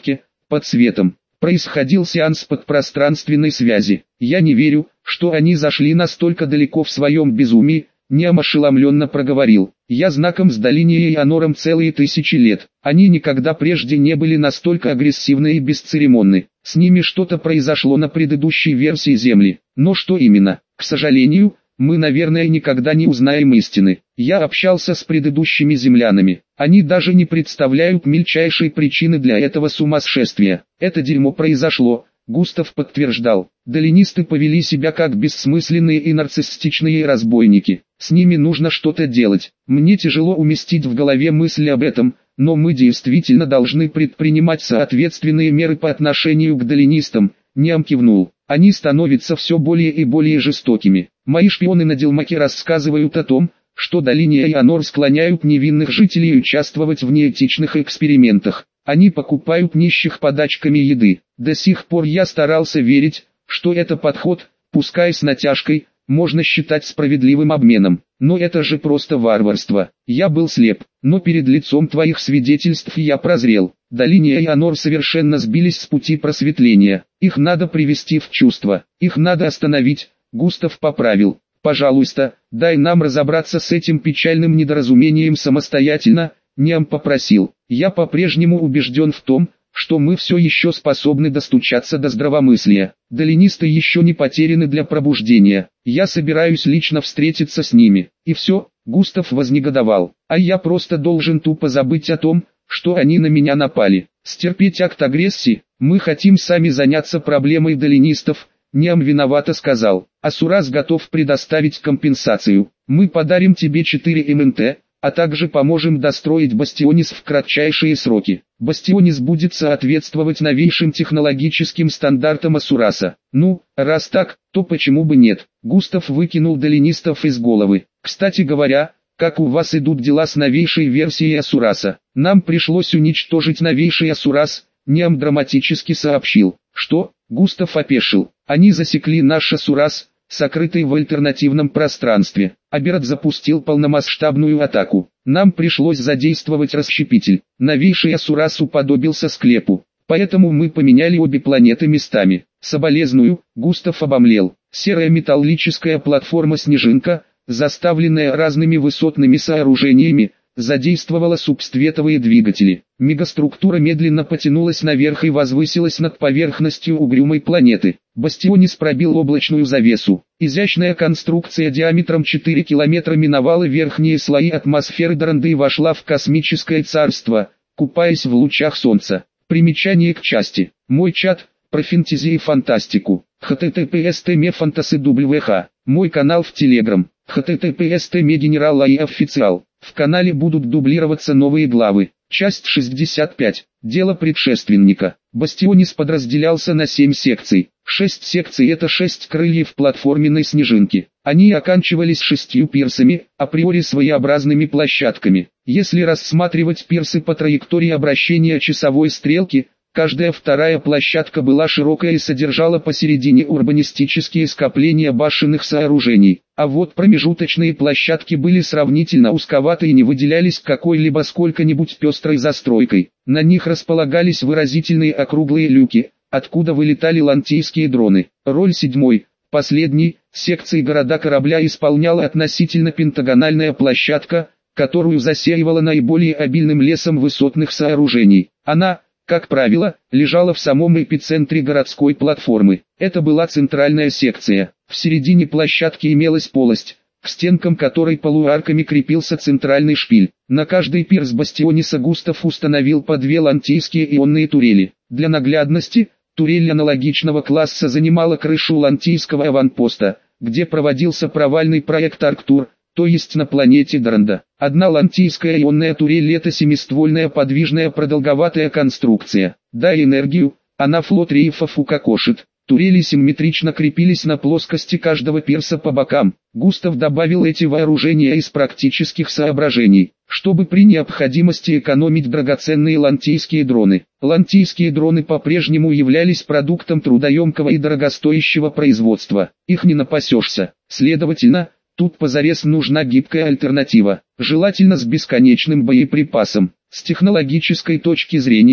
под светом. Происходил сеанс подпространственной связи. Я не верю, что они зашли настолько далеко в своем безумии, Ниам ошеломленно проговорил. Я знаком с Долинией и Анором целые тысячи лет. Они никогда прежде не были настолько агрессивны и бесцеремонны. С ними что-то произошло на предыдущей версии Земли. Но что именно? К сожалению, мы, наверное, никогда не узнаем истины. Я общался с предыдущими землянами. Они даже не представляют мельчайшей причины для этого сумасшествия. Это дерьмо произошло, Густав подтверждал. Долинисты повели себя как бессмысленные и нарциссичные разбойники. С ними нужно что-то делать. Мне тяжело уместить в голове мысли об этом, но мы действительно должны предпринимать соответственные меры по отношению к долинистам. Ниам кивнул. Они становятся все более и более жестокими. Мои шпионы на Делмаке рассказывают о том, что Долиния и Анор склоняют невинных жителей участвовать в неэтичных экспериментах. Они покупают нищих подачками еды. До сих пор я старался верить, что это подход, пускай с натяжкой, можно считать справедливым обменом. Но это же просто варварство. Я был слеп, но перед лицом твоих свидетельств я прозрел. Долиния и Анор совершенно сбились с пути просветления. Их надо привести в чувство. Их надо остановить. Густав поправил. Пожалуйста, дай нам разобраться с этим печальным недоразумением самостоятельно. Ниам попросил. Я по-прежнему убежден в том, что мы все еще способны достучаться до здравомыслия. Долинисты еще не потеряны для пробуждения. Я собираюсь лично встретиться с ними. И все, Густав вознегодовал. А я просто должен тупо забыть о том, что они на меня напали. Стерпеть акт агрессии, мы хотим сами заняться проблемой долинистов. Ниам виновато сказал. Асурас готов предоставить компенсацию. Мы подарим тебе четыре эм эн тэ, а также поможем достроить Бастионис в кратчайшие сроки. Бастионис будет соответствовать новейшим технологическим стандартам Асураса. Ну, раз так, то почему бы нет? Густав выкинул долинистов из головы. Кстати говоря, как у вас идут дела с новейшей версией Асураса? Нам пришлось уничтожить новейший Асурас, Ниам драматически сообщил. Что? Густав опешил. Они засекли наш Асурас, сокрытый в альтернативном пространстве. Аберат запустил полномасштабную атаку. Нам пришлось задействовать расщепитель. Новейший Асурас уподобился склепу. Поэтому мы поменяли обе планеты местами. Соболезную, Густав обомлел. Серая металлическая платформа «Снежинка», заставленная разными высотными сооружениями, задействовала субсветовые двигатели. Мегаструктура медленно потянулась наверх и возвысилась над поверхностью угрюмой планеты. Бастионис пробил облачную завесу. Изящная конструкция диаметром четыре километра миновала верхние слои атмосферы Доранды и вошла в космическое царство, купаясь в лучах солнца. Примечание к части. Мой чат, про фэнтези и фантастику. эйч ти ти пи эс точка фантаси дабл ю эйч. Мой канал в Телеграм. эйч ти ти пи эс точка генерал и официал. В канале будут дублироваться новые главы. Часть шестьдесят пять. Дело предшественника. Бастионис подразделялся на семь секций. Шесть секций — это шесть крыльев платформенной снежинки. Они оканчивались шестью пирсами, априори своеобразными площадками. Если рассматривать пирсы по траектории обращения часовой стрелки, каждая вторая площадка была широкая и содержала посередине урбанистические скопления башенных сооружений, а вот промежуточные площадки были сравнительно узковаты и не выделялись какой-либо сколько-нибудь пестрой застройкой. На них располагались выразительные округлые люки, откуда вылетали лантийские дроны. Роль седьмой, последней, секции города корабля исполняла относительно пентагональная площадка, которую засеивала наиболее обильным лесом высотных сооружений. Она, как правило, лежала в самом эпицентре городской платформы. Это была центральная секция. В середине площадки имелась полость, к стенкам которой полуарками крепился центральный шпиль. На каждый пирс Бастиониса Густав установил по две лантийские ионные турели. Для наглядности, турель аналогичного класса занимала крышу лантийского аванпоста, где проводился провальный проект Арктур, то есть на планете Доранда. Одна лантийская ионная турель — это семиствольная подвижная продолговатая конструкция. Дай энергию, она флот рейфов укокошит. Турели симметрично крепились на плоскости каждого пирса по бокам. Густав добавил эти вооружения из практических соображений, чтобы при необходимости экономить драгоценные лантийские дроны. Лантийские дроны по-прежнему являлись продуктом трудоемкого и дорогостоящего производства. Их не напасешься. Следовательно, тут позарез нужна гибкая альтернатива, желательно с бесконечным боеприпасом. С технологической точки зрения,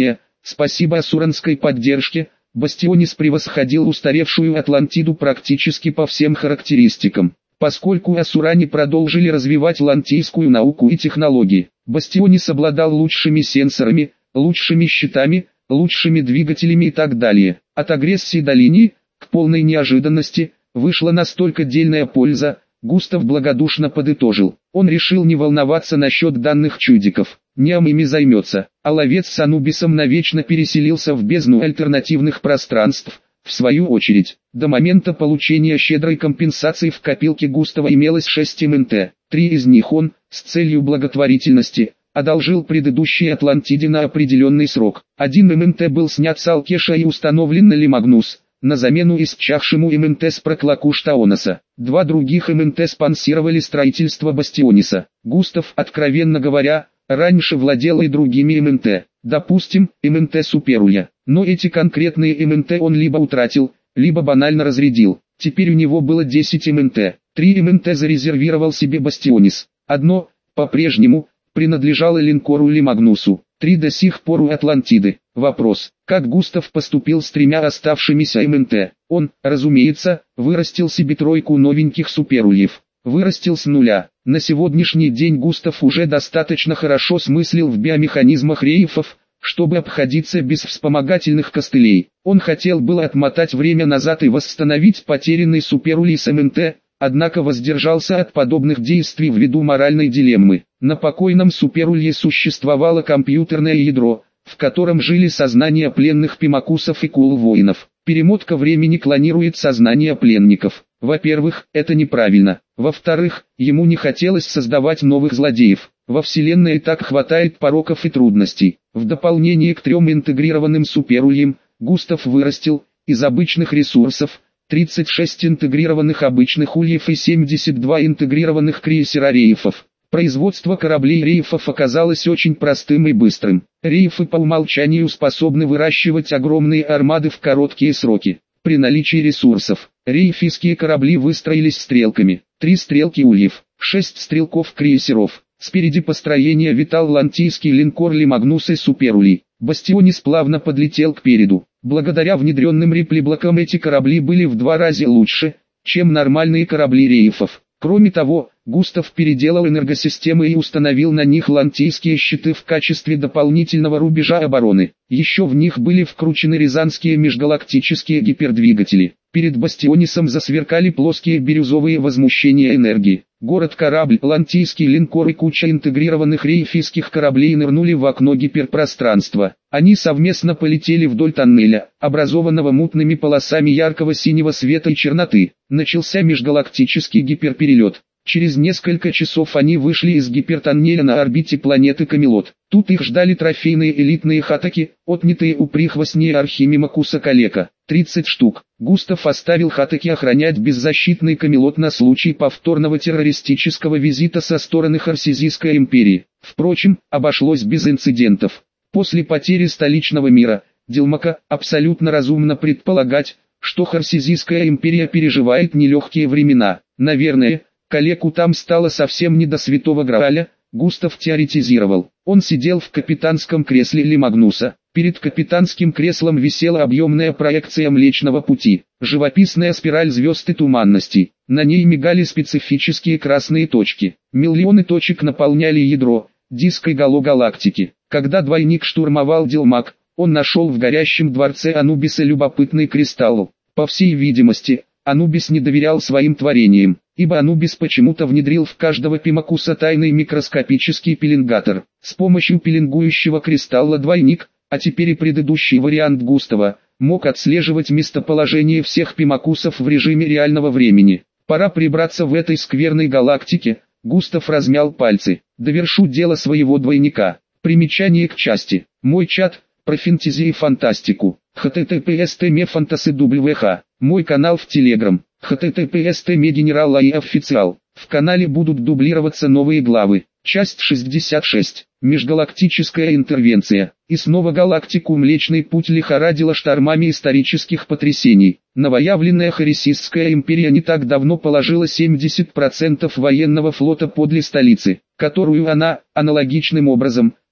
Спасибо асуранской поддержке, Бастионис превосходил устаревшую Атлантиду практически по всем характеристикам. Поскольку асуране продолжили развивать лантийскую науку и технологии, Бастионис обладал лучшими сенсорами, лучшими щитами, лучшими двигателями и так далее. От агрессии до линии, к полной неожиданности, вышла настолько дельная польза, Густав благодушно подытожил. Он решил не волноваться насчет данных чудиков. Неам ими займется, а ловец с Анубисом навечно переселился в бездну альтернативных пространств. В свою очередь, до момента получения щедрой компенсации в копилке Густава имелось шесть МНТ. Три из них он, с целью благотворительности, одолжил предыдущей Атлантиде на определенный срок. Один МНТ был снят с Алкеша и установлен на Лимагнус, на замену исчахшему МНТ с Проклакуштаоноса. Два других МНТ спонсировали строительство Бастиониса. Густав, откровенно говоря, раньше владел и другими МНТ, допустим, МНТ Суперуля. Но эти конкретные МНТ он либо утратил, либо банально разрядил. Теперь у него было десять МНТ. Три МНТ зарезервировал себе Бастионис. Одно, по-прежнему, принадлежало линкору Лимагнусу. Три до сих пор у Атлантиды. Вопрос, как Густав поступил с тремя оставшимися МНТ? Он, разумеется, вырастил себе тройку новеньких суперульев. Вырастил с нуля. На сегодняшний день Густав уже достаточно хорошо смыслил в биомеханизмах рейфов, чтобы обходиться без вспомогательных костылей. Он хотел было отмотать время назад и восстановить потерянный суперулей с МНТ, однако воздержался от подобных действий ввиду моральной дилеммы. На покойном суперулье существовало компьютерное ядро, в котором жили сознания пленных пимакусов и кул-воинов. Перемотка времени клонирует сознания пленников. Во-первых, это неправильно. Во-вторых, ему не хотелось создавать новых злодеев. Во вселенной и так хватает пороков и трудностей. В дополнение к трем интегрированным суперульям, Густав вырастил, из обычных ресурсов, тридцать шесть интегрированных обычных ульев и семьдесят два интегрированных крейсера-рейфов. Производство кораблей-рейфов оказалось очень простым и быстрым. Рейфы по умолчанию способны выращивать огромные армады в короткие сроки. При наличии ресурсов, рейфийские корабли выстроились стрелками. Три стрелки ульев, шесть стрелков-крейсеров. Спереди построения витал лантийский линкор Лимагнус и Суперулий. Бастионис плавно подлетел кпереду. Благодаря внедренным реплиблокам эти корабли были в два раза лучше, чем нормальные корабли рейфов. Кроме того, Густав переделал энергосистемы и установил на них лантийские щиты в качестве дополнительного рубежа обороны. Еще в них были вкручены рязанские межгалактические гипердвигатели. Перед Бастионисом засверкали плоские бирюзовые возмущения энергии. Город-корабль, лантийский линкор и куча интегрированных рейфийских кораблей нырнули в окно гиперпространства. Они совместно полетели вдоль тоннеля, образованного мутными полосами яркого синего света и черноты. Начался межгалактический гиперперелет. Через несколько часов они вышли из гипертоннеля на орбите планеты Камелот. Тут их ждали трофейные элитные хатаки, отнятые у прихвостней Архимимакуса Калека. тридцать штук. Густав оставил хатаки охранять беззащитный Камелот на случай повторного террористического визита со стороны Харсизийской империи. Впрочем, обошлось без инцидентов. После потери столичного мира, Дилмака, абсолютно разумно предполагать, что Харсизийская империя переживает нелегкие времена. Наверное, Калеку там стало совсем не до святого Грааля, Густав теоретизировал. Он сидел в капитанском кресле Лимагнуса. Перед капитанским креслом висела объемная проекция Млечного Пути, живописная спираль звезд и туманностей. На ней мигали специфические красные точки. Миллионы точек наполняли ядро, диск и гало галактики. Когда двойник штурмовал Дилмак, он нашел в горящем дворце Анубиса любопытный кристалл. По всей видимости, Анубис не доверял своим творениям, ибо Анубис почему-то внедрил в каждого пимакуса тайный микроскопический пеленгатор. С помощью пеленгующего кристалла двойник, а теперь и предыдущий вариант Густава, мог отслеживать местоположение всех пимакусов в режиме реального времени. Пора прибраться в этой скверной галактике. Густав размял пальцы. Довершу дело своего двойника. Примечание к части. Мой чат, про фэнтези и фантастику. эйч ти ти пи эс точка фантаси дабл ю эйч. Мой канал в Телеграм. эйч ти ти пи эс точка генерал и официал. В канале будут дублироваться новые главы. Часть шестьдесят шесть. Межгалактическая интервенция. И снова галактику Млечный Путь лихорадила штормами исторических потрясений. Новоявленная Харисистская империя не так давно положила семьдесят процентов военного флота подле столицы, которую она, аналогичным образом,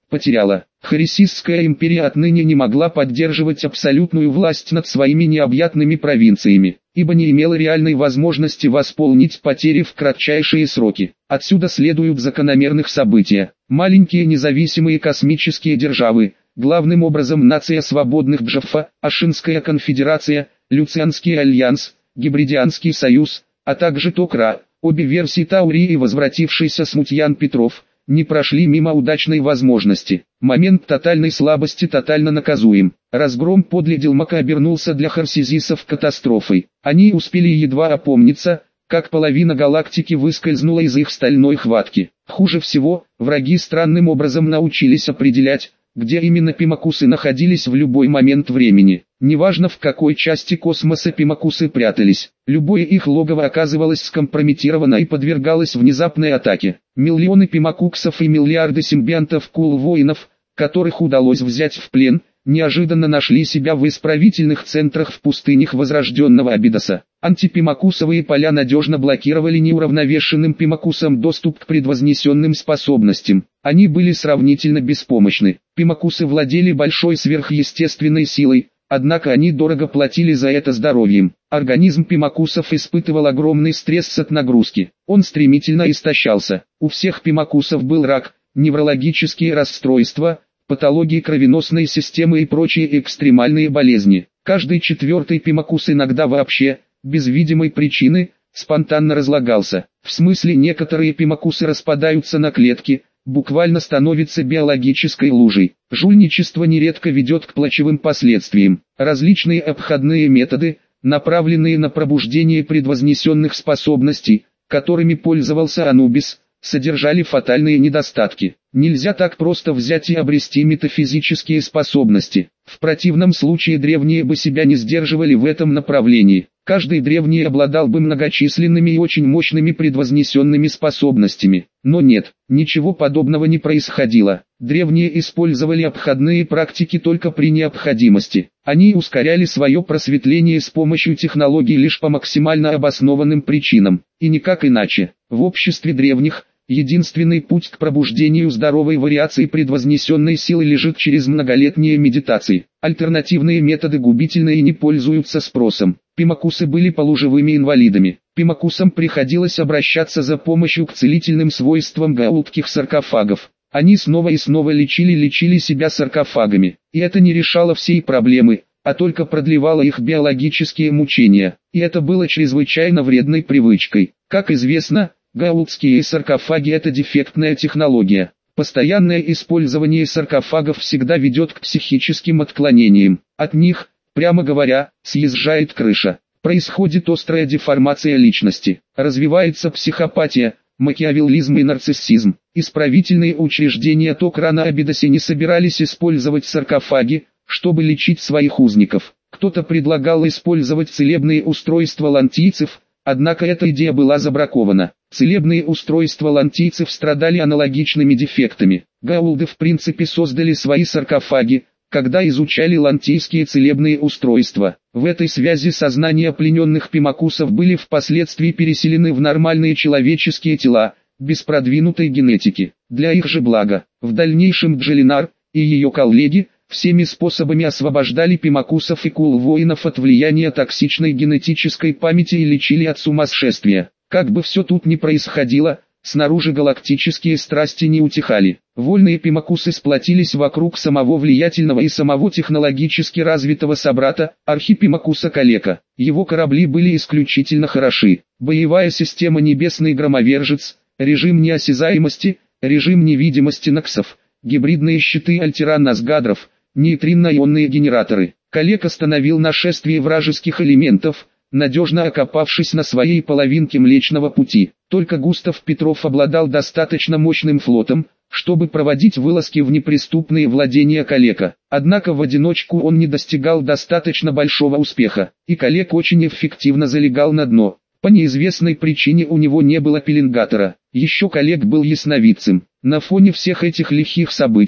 потеряла. Харисистская империя отныне не могла поддерживать абсолютную власть над своими необъятными провинциями, ибо не имела реальной возможности восполнить потери в кратчайшие сроки. Отсюда следуют закономерных события. Маленькие независимые космические державы, главным образом нация свободных Джаффа, Ашинская конфедерация, Люцианский альянс, Гибридианский союз, а также Токра, обе версии Таурии и возвратившийся Смутьян Петров, не прошли мимо удачной возможности. Момент тотальной слабости тотально наказуем. Разгром подле Делмака обернулся для харсизисов катастрофой. Они успели едва опомниться, как половина галактики выскользнула из их стальной хватки. Хуже всего, враги странным образом научились определять, где именно пимакусы находились в любой момент времени. Неважно, в какой части космоса пимакусы прятались, любое их логово оказывалось скомпрометировано и подвергалось внезапной атаке. Миллионы пимакуксов и миллиарды симбионтов кул-воинов, которых удалось взять в плен, неожиданно нашли себя в исправительных центрах в пустынях возрожденного Абидоса. Антипимакусовые поля надежно блокировали неуравновешенным пимакусам доступ к предвознесенным способностям. Они были сравнительно беспомощны. Пимакусы владели большой сверхъестественной силой, однако они дорого платили за это здоровьем. Организм пимакусов испытывал огромный стресс от нагрузки. Он стремительно истощался. У всех пимакусов был рак, неврологические расстройства, патологии кровеносной системы и прочие экстремальные болезни. Каждый четвертый пимакус иногда вообще, без видимой причины, спонтанно разлагался. В смысле, некоторые пимакусы распадаются на клетки, буквально становятся биологической лужей. Жульничество нередко ведет к плачевым последствиям. Различные обходные методы, направленные на пробуждение предвознесенных способностей, которыми пользовался Анубис, содержали фатальные недостатки. Нельзя так просто взять и обрести метафизические способности. В противном случае древние бы себя не сдерживали в этом направлении. Каждый древний обладал бы многочисленными и очень мощными предвознесенными способностями. Но нет, ничего подобного не происходило. Древние использовали обходные практики только при необходимости. Они ускоряли свое просветление с помощью технологий лишь по максимально обоснованным причинам, и никак иначе. В обществе древних, единственный путь к пробуждению здоровой вариации предвознесенной силы лежит через многолетние медитации. Альтернативные методы губительны и не пользуются спросом. Пимакусы были полуживыми инвалидами. Пимакусам приходилось обращаться за помощью к целительным свойствам гаултких саркофагов. Они снова и снова лечили-лечили себя саркофагами. И это не решало всей проблемы, а только продлевало их биологические мучения. И это было чрезвычайно вредной привычкой. Как известно, гаултские саркофаги – это дефектная технология. Постоянное использование саркофагов всегда ведет к психическим отклонениям. От них, прямо говоря, съезжает крыша. Происходит острая деформация личности. Развивается психопатия, макиавеллизм и нарциссизм. Исправительные учреждения Токра на Абидосе не собирались использовать саркофаги, чтобы лечить своих узников. Кто-то предлагал использовать целебные устройства лантийцев, однако эта идея была забракована. Целебные устройства лантийцев страдали аналогичными дефектами. Гаулды в принципе создали свои саркофаги, когда изучали лантийские целебные устройства. В этой связи сознания плененных пимакусов были впоследствии переселены в нормальные человеческие тела, без продвинутой генетики. Для их же блага, в дальнейшем Джелинар и ее коллеги всеми способами освобождали пимакусов и кул-воинов от влияния токсичной генетической памяти и лечили от сумасшествия. Как бы все тут ни происходило, снаружи галактические страсти не утихали. Вольные пимакусы сплотились вокруг самого влиятельного и самого технологически развитого собрата, архипимакуса Калека. Его корабли были исключительно хороши. Боевая система «Небесный громовержец», режим неосязаемости, режим невидимости Наксов, гибридные щиты Альтеран-Назгадров, нейтрино-ионные генераторы. Калек остановил нашествие вражеских элементов, надежно окопавшись на своей половинке Млечного Пути. Только Густав Петров обладал достаточно мощным флотом, чтобы проводить вылазки в неприступные владения Калека. Однако в одиночку он не достигал достаточно большого успеха, и Калек очень эффективно залегал на дно. По неизвестной причине у него не было пеленгатора. Еще Калек был ясновидцем. На фоне всех этих лихих событий,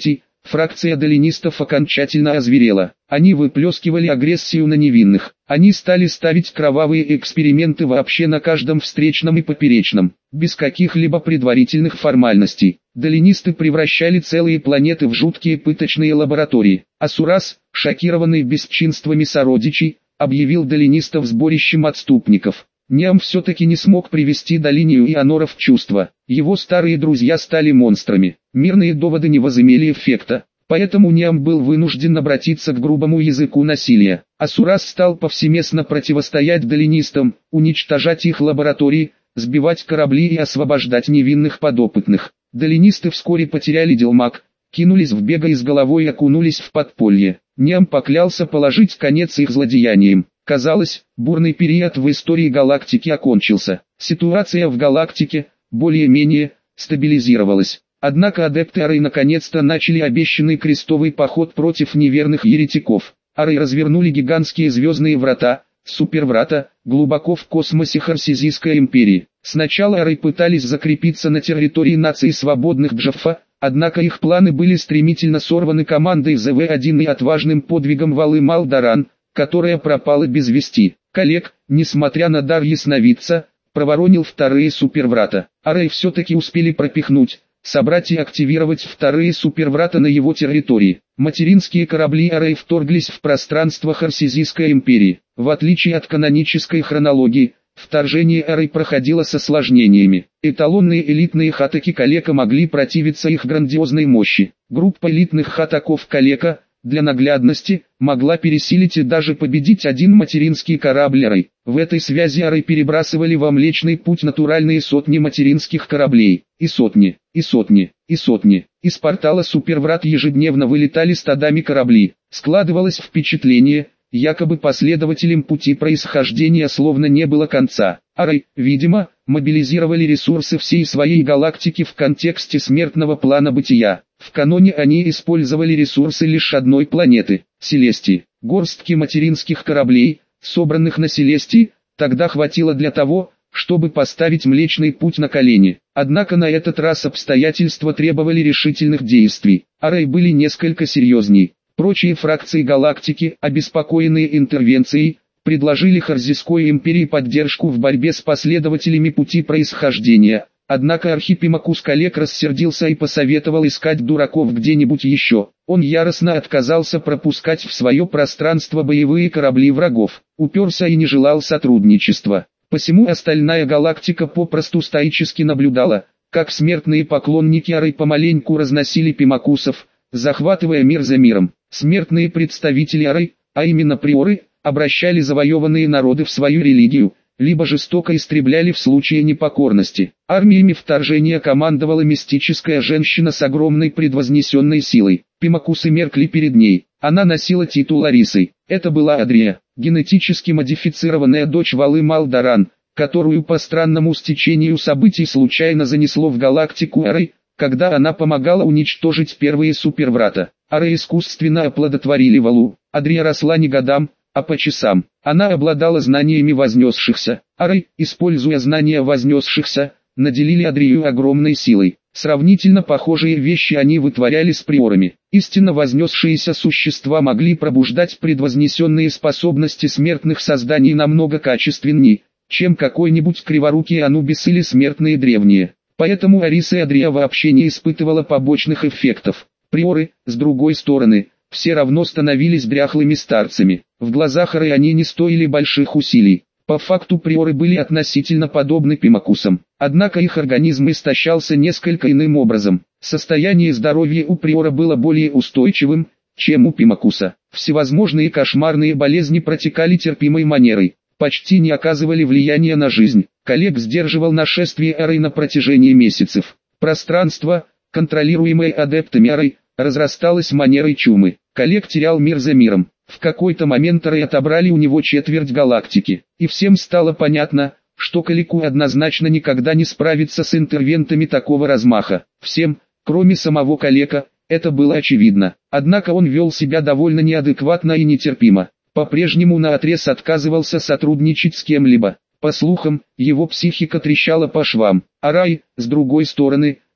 Фракция долинистов окончательно озверела. Они выплескивали агрессию на невинных. Они стали ставить кровавые эксперименты вообще на каждом встречном и поперечном, без каких-либо предварительных формальностей. Долинисты превращали целые планеты в жуткие пыточные лаборатории. Асурас, шокированный бесчинствами сородичей, объявил долинистов сборищем отступников. Ниам все-таки не смог привести Долинию и Анора в чувство. Его старые друзья стали монстрами. Мирные доводы не возымели эффекта. Поэтому Ниам был вынужден обратиться к грубому языку насилия. Асурас стал повсеместно противостоять долинистам, уничтожать их лаборатории, сбивать корабли и освобождать невинных подопытных. Долинисты вскоре потеряли Делмак, кинулись в бега и с головой окунулись в подполье. Ниам поклялся положить конец их злодеяниям. Казалось, бурный период в истории галактики окончился. Ситуация в галактике, более-менее, стабилизировалась. Однако адепты Арей наконец-то начали обещанный крестовый поход против неверных еретиков. Арей развернули гигантские звездные врата, суперврата, глубоко в космосе Харсизийской империи. Сначала Арей пытались закрепиться на территории нации свободных Джаффа, однако их планы были стремительно сорваны командой зэ вэ один и отважным подвигом Валы Малдаран, которая пропала без вести. Коллег, несмотря на дар ясновидца, проворонил вторые суперврата. Арей все-таки успели пропихнуть, собрать и активировать вторые суперврата на его территории. Материнские корабли Арей вторглись в пространство Харсизийской империи. В отличие от канонической хронологии, вторжение Арей проходило с осложнениями. Эталонные элитные хатаки Калека могли противиться их грандиозной мощи. Группа элитных хатаков Калека, для наглядности, могла пересилить и даже победить один материнский корабль Арей. В этой связи Арей перебрасывали во Млечный Путь натуральные сотни материнских кораблей. И сотни, и сотни, и сотни. Из портала суперврат ежедневно вылетали стадами корабли. Складывалось впечатление, якобы последователям пути происхождения словно не было конца. Арей, видимо, мобилизировали ресурсы всей своей галактики в контексте смертного плана бытия. В каноне они использовали ресурсы лишь одной планеты – Селестии. Горстки материнских кораблей, собранных на Селестии, тогда хватило для того, чтобы поставить Млечный Путь на колени. Однако на этот раз обстоятельства требовали решительных действий. Арей были несколько серьезней. Прочие фракции галактики, обеспокоенные интервенцией, предложили Харзийской империи поддержку в борьбе с последователями пути происхождения. Однако Архипимакус Калек рассердился и посоветовал искать дураков где-нибудь еще. Он яростно отказался пропускать в свое пространство боевые корабли врагов, уперся и не желал сотрудничества. Посему остальная галактика попросту стоически наблюдала, как смертные поклонники Арей помаленьку разносили пимакусов, захватывая мир за миром. Смертные представители Арей, а именно приоры, обращали завоеванные народы в свою религию, либо жестоко истребляли в случае непокорности. Армиями вторжения командовала мистическая женщина с огромной предвознесенной силой. Пимакусы меркли перед ней. Она носила титул Арисы. Это была Адрия, генетически модифицированная дочь Валы Малдаран, которую по странному стечению событий случайно занесло в галактику Арей, когда она помогала уничтожить первые суперврата. Арей искусственно оплодотворили Валу. Адрия росла не годам, а по часам. Она обладала знаниями вознесшихся. Арей, используя знания вознесшихся, наделили Адрию огромной силой. Сравнительно похожие вещи они вытворяли с приорами. Истинно вознесшиеся существа могли пробуждать предвознесенные способности смертных созданий намного качественнее, чем какой-нибудь криворукий Анубис или смертные древние. Поэтому Ариса и Адрия вообще не испытывала побочных эффектов. Приоры, с другой стороны, все равно становились дряхлыми старцами. В глазах Арей они не стоили больших усилий. По факту приоры были относительно подобны пимакусам. Однако их организм истощался несколько иным образом. Состояние здоровья у приора было более устойчивым, чем у пимакуса. Всевозможные кошмарные болезни протекали терпимой манерой, почти не оказывали влияния на жизнь. Калек сдерживал нашествие Арей на протяжении месяцев. Пространство, контролируемое адептами Арей, разрасталось манерой чумы. Калек терял мир за миром. В какой-то момент Арей отобрали у него четверть галактики. И всем стало понятно, что Калеку однозначно никогда не справиться с интервентами такого размаха. Всем, кроме самого Калека, это было очевидно. Однако он вел себя довольно неадекватно и нетерпимо. По-прежнему наотрез отказывался сотрудничать с кем-либо. По слухам, его психика трещала по швам. Арай, с другой стороны,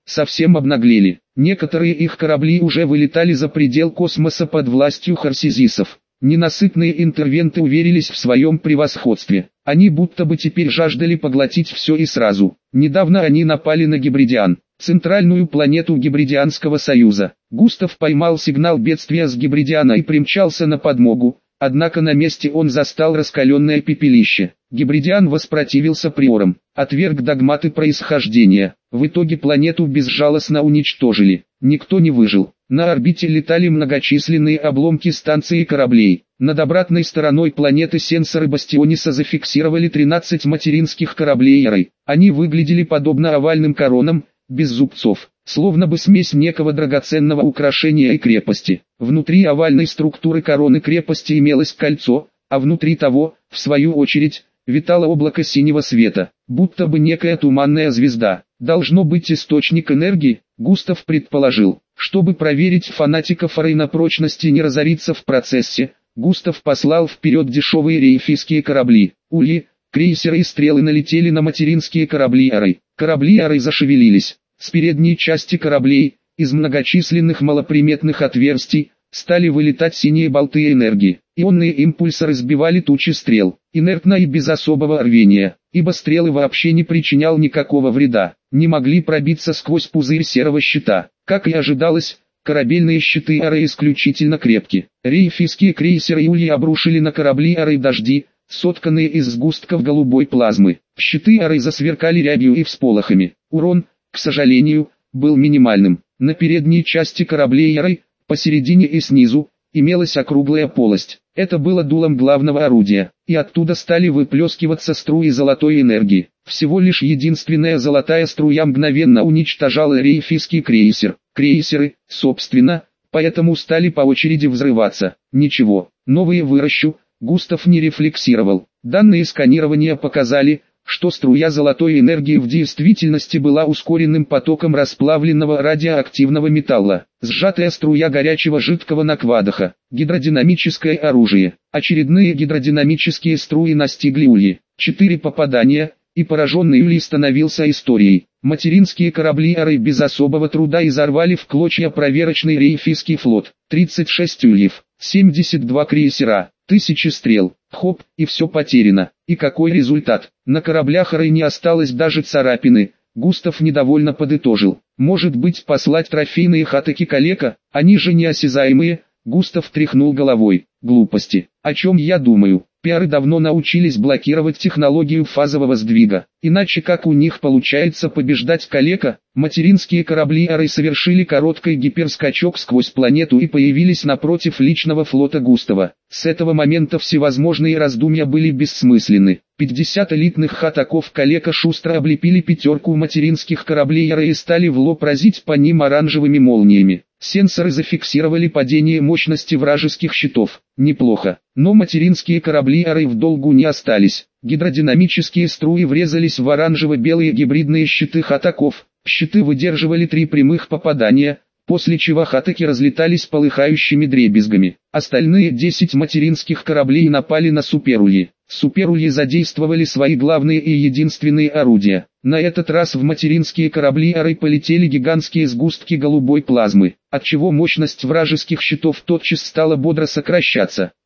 совсем обнаглели. Некоторые их корабли уже вылетали за предел космоса под властью харсизисов. Ненасытные интервенты уверились в своем превосходстве. Они будто бы теперь жаждали поглотить все и сразу. Недавно они напали на Гибридиан, центральную планету Гибридианского союза. Густав поймал сигнал бедствия с Гибридиана и примчался на подмогу, однако на месте он застал раскаленное пепелище. Гибридиан воспротивился приорам, отверг догматы происхождения. В итоге планету безжалостно уничтожили. Никто не выжил. На орбите летали многочисленные обломки станций и кораблей. Над обратной стороной планеты сенсоры Бастиониса зафиксировали тринадцать материнских кораблей Эры. Они выглядели подобно овальным коронам, без зубцов, словно бы смесь некого драгоценного украшения и крепости. Внутри овальной структуры короны крепости имелось кольцо, а внутри того, в свою очередь, витало облако синего света, будто бы некая туманная звезда. Должно быть источник энергии, Густав предположил. Чтобы проверить фанатиков Эры на прочность и не разориться в процессе, Густав послал вперед дешевые рейфийские корабли. Ульи, крейсеры и стрелы налетели на материнские корабли Эры. Корабли Эры зашевелились. С передней части кораблей, из многочисленных малоприметных отверстий, стали вылетать синие болты энергии. Ионные импульсы разбивали тучи стрел, инертно и без особого рвения, ибо стрелы вообще не причинял никакого вреда, не могли пробиться сквозь пузырь серого щита. Как и ожидалось, корабельные щиты Эры исключительно крепки. Рейфийские крейсеры и ульи обрушили на корабли Эры дожди, сотканные из сгустков голубой плазмы. Щиты Эры засверкали рябью и всполохами. Урон, к сожалению, был минимальным. На передней части кораблей Эры, посередине и снизу, имелась округлая полость. Это было дулом главного орудия, и оттуда стали выплескиваться струи золотой энергии. Всего лишь единственная золотая струя мгновенно уничтожала рейфийский крейсер. Крейсеры, собственно, поэтому стали по очереди взрываться. Ничего, новые выращу, Густав не рефлексировал. Данные сканирования показали, что струя золотой энергии в действительности была ускоренным потоком расплавленного радиоактивного металла. Сжатая струя горячего жидкого наквадаха. Гидродинамическое оружие. Очередные гидродинамические струи настигли ульи. Четыре попадания, и пораженный ульи становился историей. Материнские корабли Эры без особого труда изорвали в клочья проверочный рейфийский флот. тридцать шесть ульев, семьдесят два крейсера, тысячи стрел. Хоп, и все потеряно. И какой результат? На кораблях Эры не осталось даже царапины. Густав недовольно подытожил. Может быть, послать трофейные хатаки калека? Они же неосязаемые. Густав тряхнул головой. Глупости. О чем я думаю? Пиары давно научились блокировать технологию фазового сдвига. Иначе как у них получается побеждать калека? Материнские корабли Эры совершили короткий гиперскачок сквозь планету и появились напротив личного флота Густава. С этого момента всевозможные раздумья были бессмысленны. пятьдесят элитных хатаков калека шустро облепили пятерку материнских кораблей Эры и стали в лоб разить по ним оранжевыми молниями. Сенсоры зафиксировали падение мощности вражеских щитов. Неплохо. Но материнские корабли Эры в долгу не остались. Гидродинамические струи врезались в оранжево-белые гибридные щиты хатаков. Щиты выдерживали три прямых попадания, после чего хатаки разлетались полыхающими дребезгами. Остальные десять материнских кораблей напали на суперульи. Суперульи задействовали свои главные и единственные орудия. На этот раз в материнские корабли Эры полетели гигантские сгустки голубой плазмы, отчего мощность вражеских щитов тотчас стала бодро сокращаться.